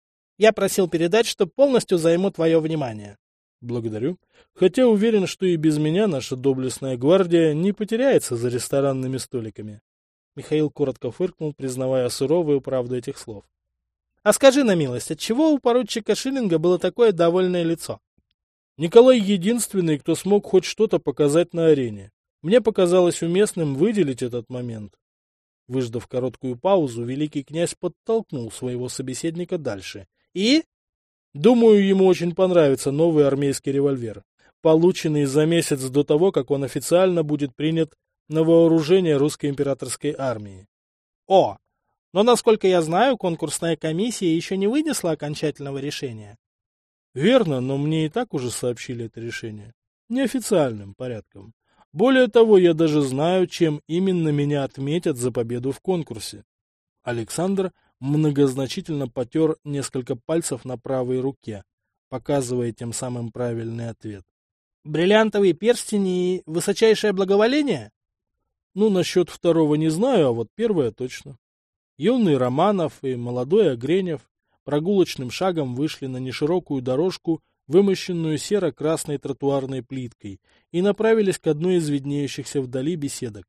— Я просил передать, что полностью займу твое внимание. — Благодарю. Хотя уверен, что и без меня наша доблестная гвардия не потеряется за ресторанными столиками. Михаил коротко фыркнул, признавая суровую правду этих слов. — А скажи на милость, отчего у поручика Шиллинга было такое довольное лицо? Николай единственный, кто смог хоть что-то показать на арене. Мне показалось уместным выделить этот момент. Выждав короткую паузу, великий князь подтолкнул своего собеседника дальше. И? Думаю, ему очень понравится новый армейский револьвер, полученный за месяц до того, как он официально будет принят на вооружение русской императорской армии. О! Но, насколько я знаю, конкурсная комиссия еще не вынесла окончательного решения. Верно, но мне и так уже сообщили это решение. Неофициальным порядком. Более того, я даже знаю, чем именно меня отметят за победу в конкурсе. Александр многозначительно потер несколько пальцев на правой руке, показывая тем самым правильный ответ. Бриллиантовые перстени и высочайшее благоволение? Ну, насчет второго не знаю, а вот первое точно. Юный Романов и молодой Огренев прогулочным шагом вышли на неширокую дорожку, вымощенную серо-красной тротуарной плиткой, и направились к одной из виднеющихся вдали беседок.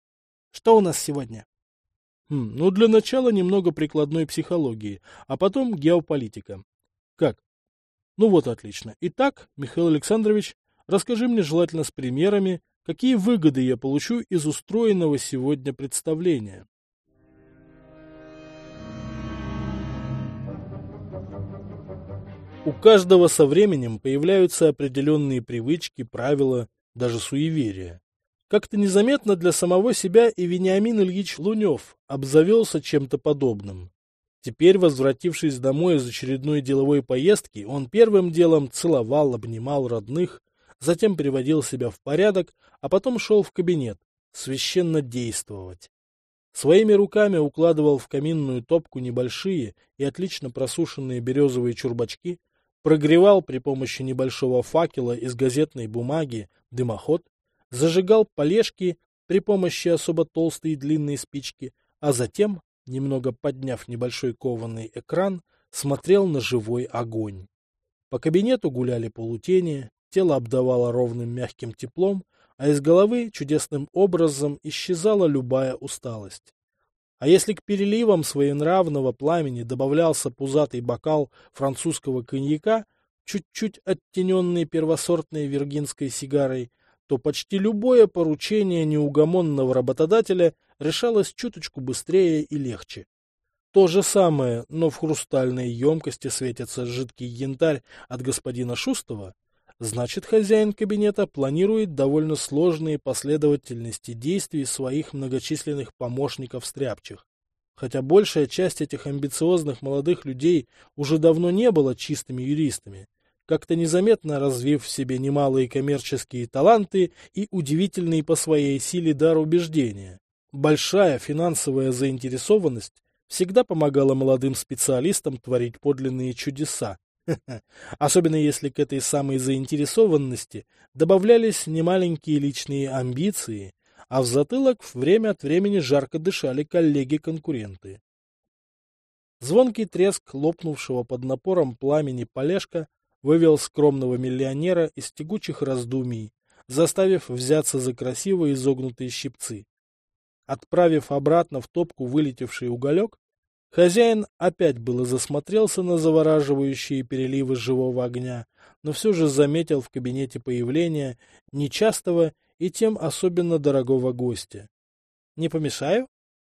Что у нас сегодня? Хм, ну, для начала немного прикладной психологии, а потом геополитика. Как? Ну вот, отлично. Итак, Михаил Александрович, расскажи мне желательно с примерами, какие выгоды я получу из устроенного сегодня представления. У каждого со временем появляются определенные привычки, правила, даже суеверия. Как-то незаметно для самого себя и Вениамин Ильич Лунев обзавелся чем-то подобным. Теперь, возвратившись домой из очередной деловой поездки, он первым делом целовал, обнимал родных, затем приводил себя в порядок, а потом шел в кабинет, священно действовать. Своими руками укладывал в каминную топку небольшие и отлично просушенные березовые чурбачки, прогревал при помощи небольшого факела из газетной бумаги дымоход, зажигал полежки при помощи особо толстой и длинной спички, а затем, немного подняв небольшой кованый экран, смотрел на живой огонь. По кабинету гуляли полутени, тело обдавало ровным мягким теплом, а из головы чудесным образом исчезала любая усталость. А если к переливам своенравного пламени добавлялся пузатый бокал французского коньяка, чуть-чуть оттененный первосортной виргинской сигарой, то почти любое поручение неугомонного работодателя решалось чуточку быстрее и легче. То же самое, но в хрустальной емкости светится жидкий янтарь от господина Шустова, значит, хозяин кабинета планирует довольно сложные последовательности действий своих многочисленных помощников-стряпчих. Хотя большая часть этих амбициозных молодых людей уже давно не была чистыми юристами, как-то незаметно развив в себе немалые коммерческие таланты и удивительный по своей силе дар убеждения. Большая финансовая заинтересованность всегда помогала молодым специалистам творить подлинные чудеса. Особенно если к этой самой заинтересованности добавлялись немаленькие личные амбиции, а в затылок время от времени жарко дышали коллеги-конкуренты. Звонкий треск лопнувшего под напором пламени полежка вывел скромного миллионера из тягучих раздумий, заставив взяться за красиво изогнутые щипцы. Отправив обратно в топку вылетевший уголек, хозяин опять было засмотрелся на завораживающие переливы живого огня, но все же заметил в кабинете появление нечастого и тем особенно дорогого гостя. — Не помешаю?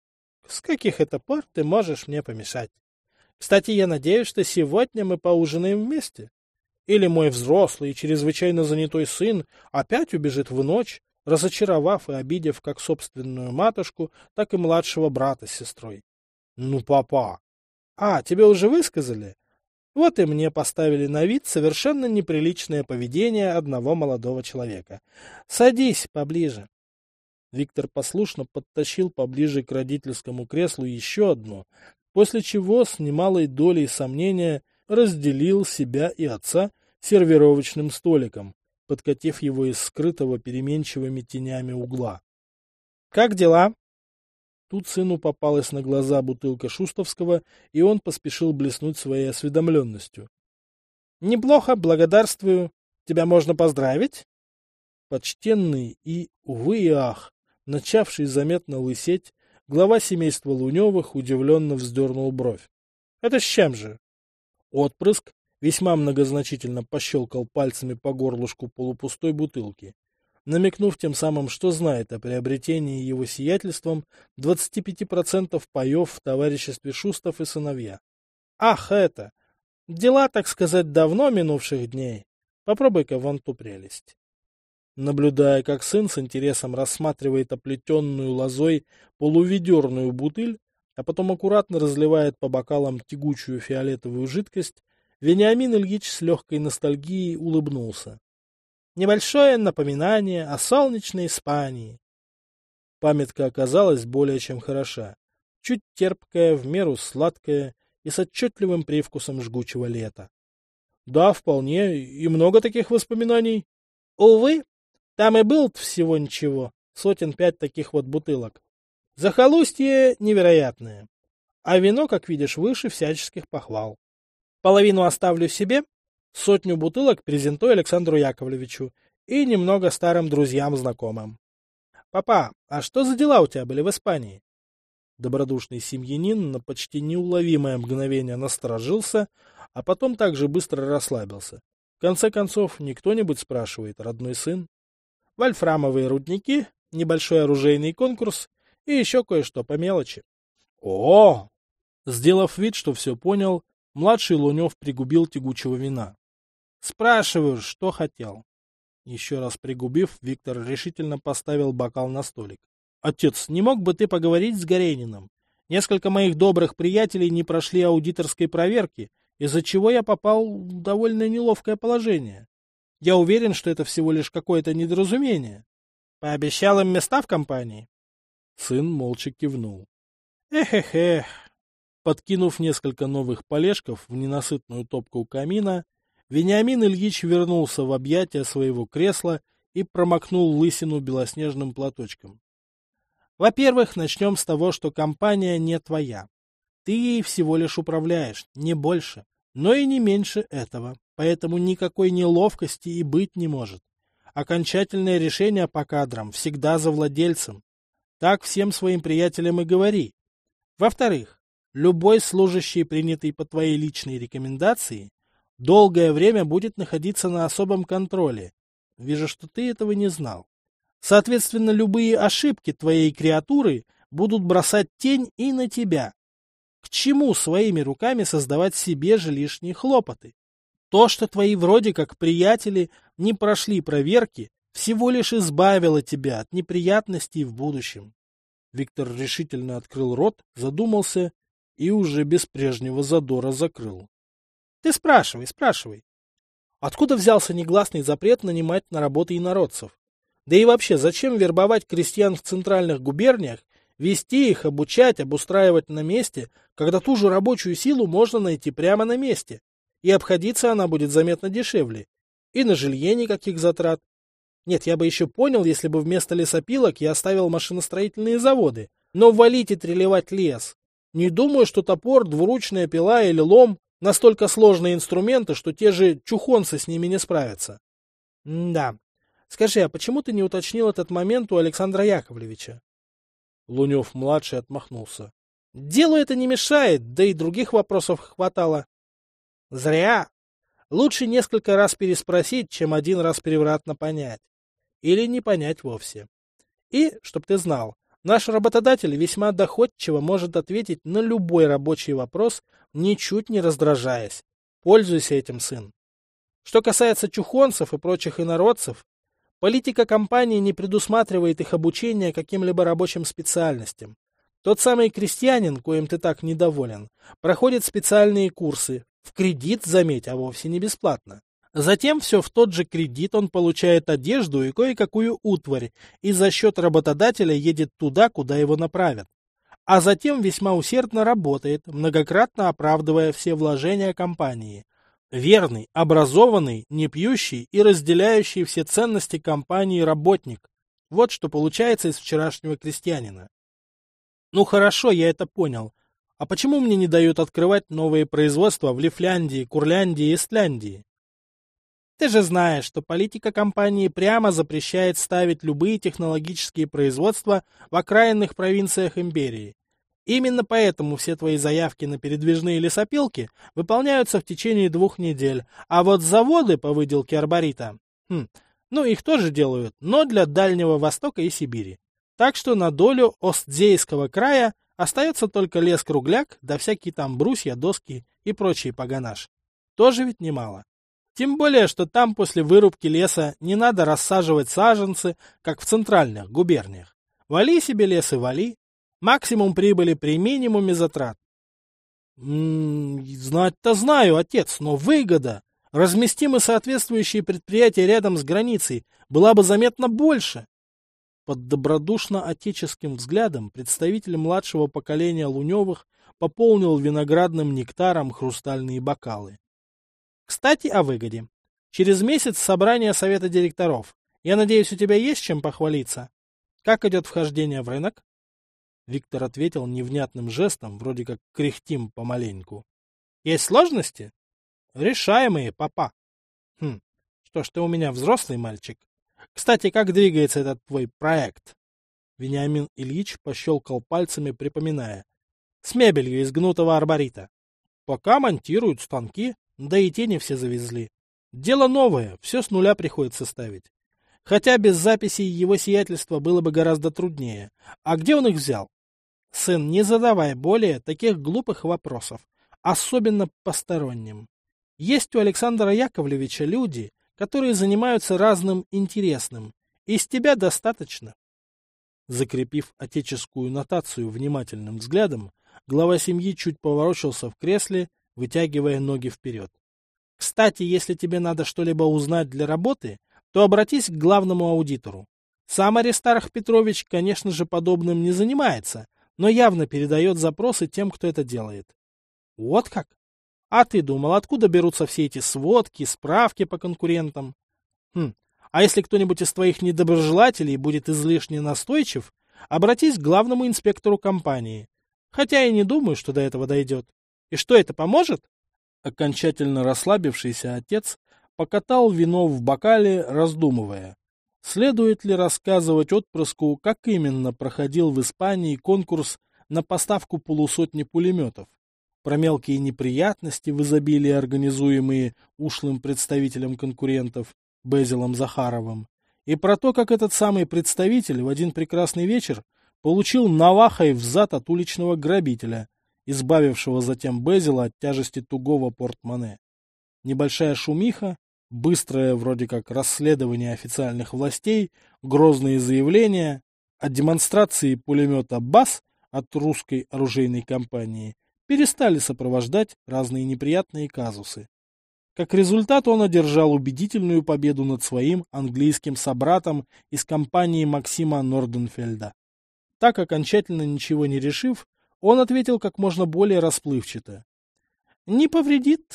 — С каких это пор ты можешь мне помешать? Кстати, я надеюсь, что сегодня мы поужинаем вместе. Или мой взрослый и чрезвычайно занятой сын опять убежит в ночь, разочаровав и обидев как собственную матушку, так и младшего брата с сестрой. — Ну, папа! — А, тебе уже высказали? Вот и мне поставили на вид совершенно неприличное поведение одного молодого человека. Садись поближе. Виктор послушно подтащил поближе к родительскому креслу еще одно, после чего с немалой долей сомнения разделил себя и отца сервировочным столиком, подкатив его из скрытого переменчивыми тенями угла. — Как дела? Тут сыну попалась на глаза бутылка шустовского, и он поспешил блеснуть своей осведомленностью. — Неплохо, благодарствую. Тебя можно поздравить? Почтенный и, увы и ах, начавший заметно лысеть, глава семейства Луневых удивленно вздернул бровь. — Это с чем же? Отпрыск весьма многозначительно пощелкал пальцами по горлышку полупустой бутылки, намекнув тем самым, что знает о приобретении его сиятельством двадцати пяти процентов паев в товариществе Шустов и сыновья. — Ах, это! Дела, так сказать, давно минувших дней. Попробуй-ка вон ту прелесть. Наблюдая, как сын с интересом рассматривает оплетенную лозой полуведерную бутыль, а потом аккуратно разливает по бокалам тягучую фиолетовую жидкость, Вениамин Ильич с легкой ностальгией улыбнулся. Небольшое напоминание о солнечной Испании. Памятка оказалась более чем хороша, чуть терпкая, в меру сладкая и с отчетливым привкусом жгучего лета. Да, вполне, и много таких воспоминаний. Увы, там и был всего ничего, сотен пять таких вот бутылок. Захолустье невероятное, а вино, как видишь, выше всяческих похвал. Половину оставлю себе, сотню бутылок презентую Александру Яковлевичу и немного старым друзьям-знакомым. Папа, а что за дела у тебя были в Испании? Добродушный семьянин на почти неуловимое мгновение насторожился, а потом также быстро расслабился. В конце концов, не кто-нибудь спрашивает, родной сын. Вольфрамовые рудники, небольшой оружейный конкурс и еще кое-что по мелочи. О! Сделав вид, что все понял, младший Лунев пригубил тягучего вина. Спрашиваю, что хотел. Еще раз пригубив, Виктор решительно поставил бокал на столик. Отец, не мог бы ты поговорить с Горениным? Несколько моих добрых приятелей не прошли аудиторской проверки, из-за чего я попал в довольно неловкое положение. Я уверен, что это всего лишь какое-то недоразумение. Пообещал им места в компании? Сын молча кивнул. Эх-эх-эх. Подкинув несколько новых полежков в ненасытную топку у камина, Вениамин Ильич вернулся в объятия своего кресла и промокнул лысину белоснежным платочком. Во-первых, начнем с того, что компания не твоя. Ты ей всего лишь управляешь, не больше, но и не меньше этого, поэтому никакой неловкости и быть не может. Окончательное решение по кадрам всегда за владельцем. Так всем своим приятелям и говори. Во-вторых, любой служащий, принятый по твоей личной рекомендации, долгое время будет находиться на особом контроле. Вижу, что ты этого не знал. Соответственно, любые ошибки твоей креатуры будут бросать тень и на тебя. К чему своими руками создавать себе же лишние хлопоты? То, что твои вроде как приятели не прошли проверки, всего лишь избавило тебя от неприятностей в будущем. Виктор решительно открыл рот, задумался и уже без прежнего задора закрыл. Ты спрашивай, спрашивай. Откуда взялся негласный запрет нанимать на работы инородцев? Да и вообще, зачем вербовать крестьян в центральных губерниях, вести их, обучать, обустраивать на месте, когда ту же рабочую силу можно найти прямо на месте? И обходиться она будет заметно дешевле. И на жилье никаких затрат. Нет, я бы еще понял, если бы вместо лесопилок я оставил машиностроительные заводы. Но валить и трелевать лес. Не думаю, что топор, двуручная пила или лом настолько сложные инструменты, что те же чухонцы с ними не справятся. М-да. Скажи, а почему ты не уточнил этот момент у Александра Яковлевича? Лунев-младший отмахнулся. Делу это не мешает, да и других вопросов хватало. Зря. Лучше несколько раз переспросить, чем один раз превратно понять. Или не понять вовсе. И, чтоб ты знал, наш работодатель весьма доходчиво может ответить на любой рабочий вопрос, ничуть не раздражаясь. Пользуйся этим, сын. Что касается чухонцев и прочих инородцев, политика компании не предусматривает их обучение каким-либо рабочим специальностям. Тот самый крестьянин, коим ты так недоволен, проходит специальные курсы, в кредит, заметь, а вовсе не бесплатно. Затем все в тот же кредит он получает одежду и кое-какую утварь, и за счет работодателя едет туда, куда его направят. А затем весьма усердно работает, многократно оправдывая все вложения компании. Верный, образованный, не пьющий и разделяющий все ценности компании работник. Вот что получается из вчерашнего крестьянина. Ну хорошо, я это понял. А почему мне не дают открывать новые производства в Лифляндии, Курляндии и Исляндии? Ты же знаешь, что политика компании прямо запрещает ставить любые технологические производства в окраинных провинциях империи. Именно поэтому все твои заявки на передвижные лесопилки выполняются в течение двух недель, а вот заводы по выделке арборита, хм, ну их тоже делают, но для Дальнего Востока и Сибири. Так что на долю Остзейского края остается только лес-кругляк, да всякие там брусья, доски и прочий погонаж. Тоже ведь немало. Тем более, что там после вырубки леса не надо рассаживать саженцы, как в центральных губерниях. Вали себе лес и вали. Максимум прибыли при минимуме затрат. М-м, знать-то знаю, отец, но выгода. Разместимы соответствующие предприятия рядом с границей была бы заметно больше. Под добродушно-отеческим взглядом представитель младшего поколения Луневых пополнил виноградным нектаром хрустальные бокалы. Кстати, о выгоде. Через месяц собрание совета директоров. Я надеюсь, у тебя есть чем похвалиться? Как идет вхождение в рынок? Виктор ответил невнятным жестом, вроде как кряхтим помаленьку. Есть сложности? Решаемые, папа. Хм, что ж, ты у меня взрослый мальчик. Кстати, как двигается этот твой проект? Вениамин Ильич пощелкал пальцами, припоминая. С мебелью из гнутого арборита. Пока монтируют станки, да и тени все завезли. Дело новое, все с нуля приходится ставить. Хотя без записей его сиятельства было бы гораздо труднее. А где он их взял? Сын, не задавай более таких глупых вопросов, особенно посторонним. Есть у Александра Яковлевича люди, которые занимаются разным интересным. Из тебя достаточно. Закрепив отеческую нотацию внимательным взглядом, глава семьи чуть поворочился в кресле, вытягивая ноги вперед. Кстати, если тебе надо что-либо узнать для работы, то обратись к главному аудитору. Сам Аристарх Петрович, конечно же, подобным не занимается, но явно передает запросы тем, кто это делает. Вот как? А ты думал, откуда берутся все эти сводки, справки по конкурентам? Хм. А если кто-нибудь из твоих недоброжелателей будет излишне настойчив, обратись к главному инспектору компании. Хотя я не думаю, что до этого дойдет. И что, это поможет? Окончательно расслабившийся отец покатал вино в бокале, раздумывая, следует ли рассказывать отпрыску, как именно проходил в Испании конкурс на поставку полусотни пулеметов, про мелкие неприятности в изобилии, организуемые ушлым представителем конкурентов Безилом Захаровым, и про то, как этот самый представитель в один прекрасный вечер получил навахой взад от уличного грабителя, избавившего затем Безила от тяжести тугого портмоне. Небольшая шумиха, быстрое вроде как расследование официальных властей, грозные заявления, от демонстрации пулемета БАС от русской оружейной компании перестали сопровождать разные неприятные казусы. Как результат, он одержал убедительную победу над своим английским собратом из компании Максима Норденфельда. Так, окончательно ничего не решив, он ответил как можно более расплывчато. «Не повредит».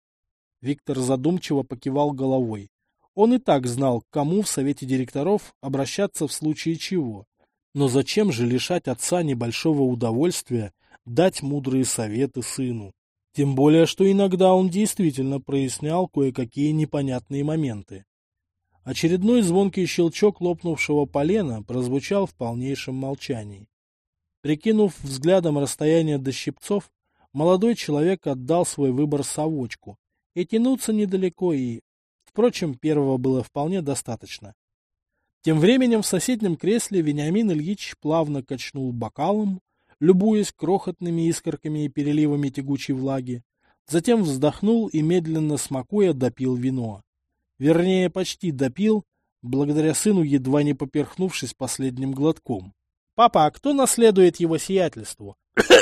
Виктор задумчиво покивал головой. Он и так знал, к кому в совете директоров обращаться в случае чего. Но зачем же лишать отца небольшого удовольствия дать мудрые советы сыну? Тем более, что иногда он действительно прояснял кое-какие непонятные моменты. Очередной звонкий щелчок лопнувшего полена прозвучал в полнейшем молчании. Прикинув взглядом расстояние до щипцов, молодой человек отдал свой выбор совочку, и тянуться недалеко, и... Впрочем, первого было вполне достаточно. Тем временем в соседнем кресле Вениамин Ильич плавно качнул бокалом, любуясь крохотными искорками и переливами тягучей влаги, затем вздохнул и, медленно смакуя, допил вино. Вернее, почти допил, благодаря сыну, едва не поперхнувшись последним глотком. «Папа, а кто наследует его сиятельству?»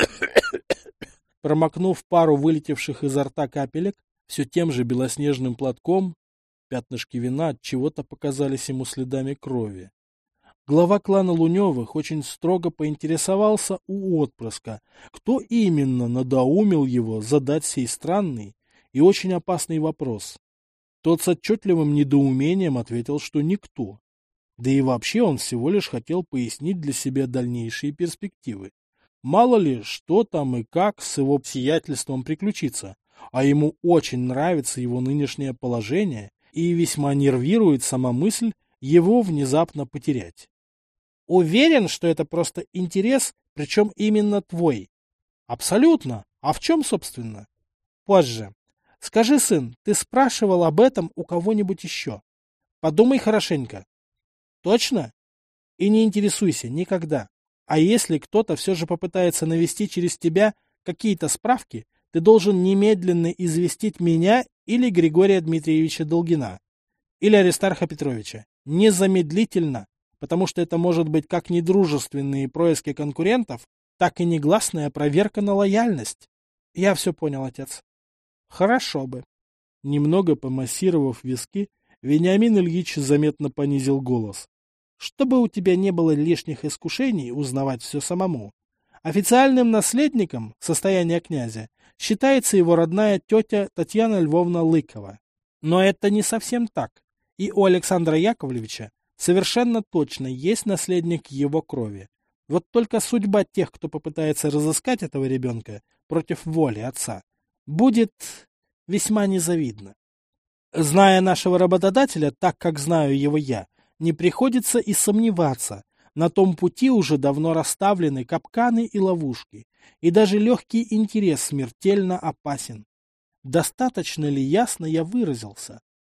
Промокнув пару вылетевших изо рта капелек, все тем же белоснежным платком, пятнышки вина от чего-то показались ему следами крови. Глава клана Луневых очень строго поинтересовался у отпрыска, кто именно надоумил его задать сей странный и очень опасный вопрос. Тот с отчетливым недоумением ответил, что никто. Да и вообще он всего лишь хотел пояснить для себя дальнейшие перспективы. Мало ли, что там и как с его сиятельством приключится, а ему очень нравится его нынешнее положение и весьма нервирует сама мысль его внезапно потерять. Уверен, что это просто интерес, причем именно твой? Абсолютно. А в чем, собственно? Позже. Скажи, сын, ты спрашивал об этом у кого-нибудь еще? Подумай хорошенько. Точно? И не интересуйся никогда. А если кто-то все же попытается навести через тебя какие-то справки, ты должен немедленно известить меня или Григория Дмитриевича Долгина, или Аристарха Петровича. Незамедлительно, потому что это может быть как недружественные происки конкурентов, так и негласная проверка на лояльность. Я все понял, отец. Хорошо бы. Немного помассировав виски, Вениамин Ильич заметно понизил голос. Чтобы у тебя не было лишних искушений узнавать все самому. Официальным наследником состояния князя считается его родная тетя Татьяна Львовна Лыкова. Но это не совсем так. И у Александра Яковлевича совершенно точно есть наследник его крови. Вот только судьба тех, кто попытается разыскать этого ребенка против воли отца, будет весьма незавидна. Зная нашего работодателя так, как знаю его я, не приходится и сомневаться. На том пути уже давно расставлены капканы и ловушки, и даже легкий интерес смертельно опасен. Достаточно ли ясно я выразился?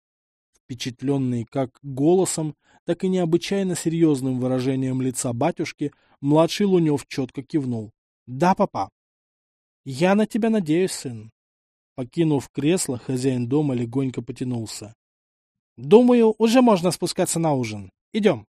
Впечатленный как голосом, так и необычайно серьезным выражением лица батюшки, младший Лунев четко кивнул. — Да, папа. — Я на тебя надеюсь, сын. Покинув кресло, хозяин дома легонько потянулся. — Думаю, уже можно спускаться на ужин. Идем.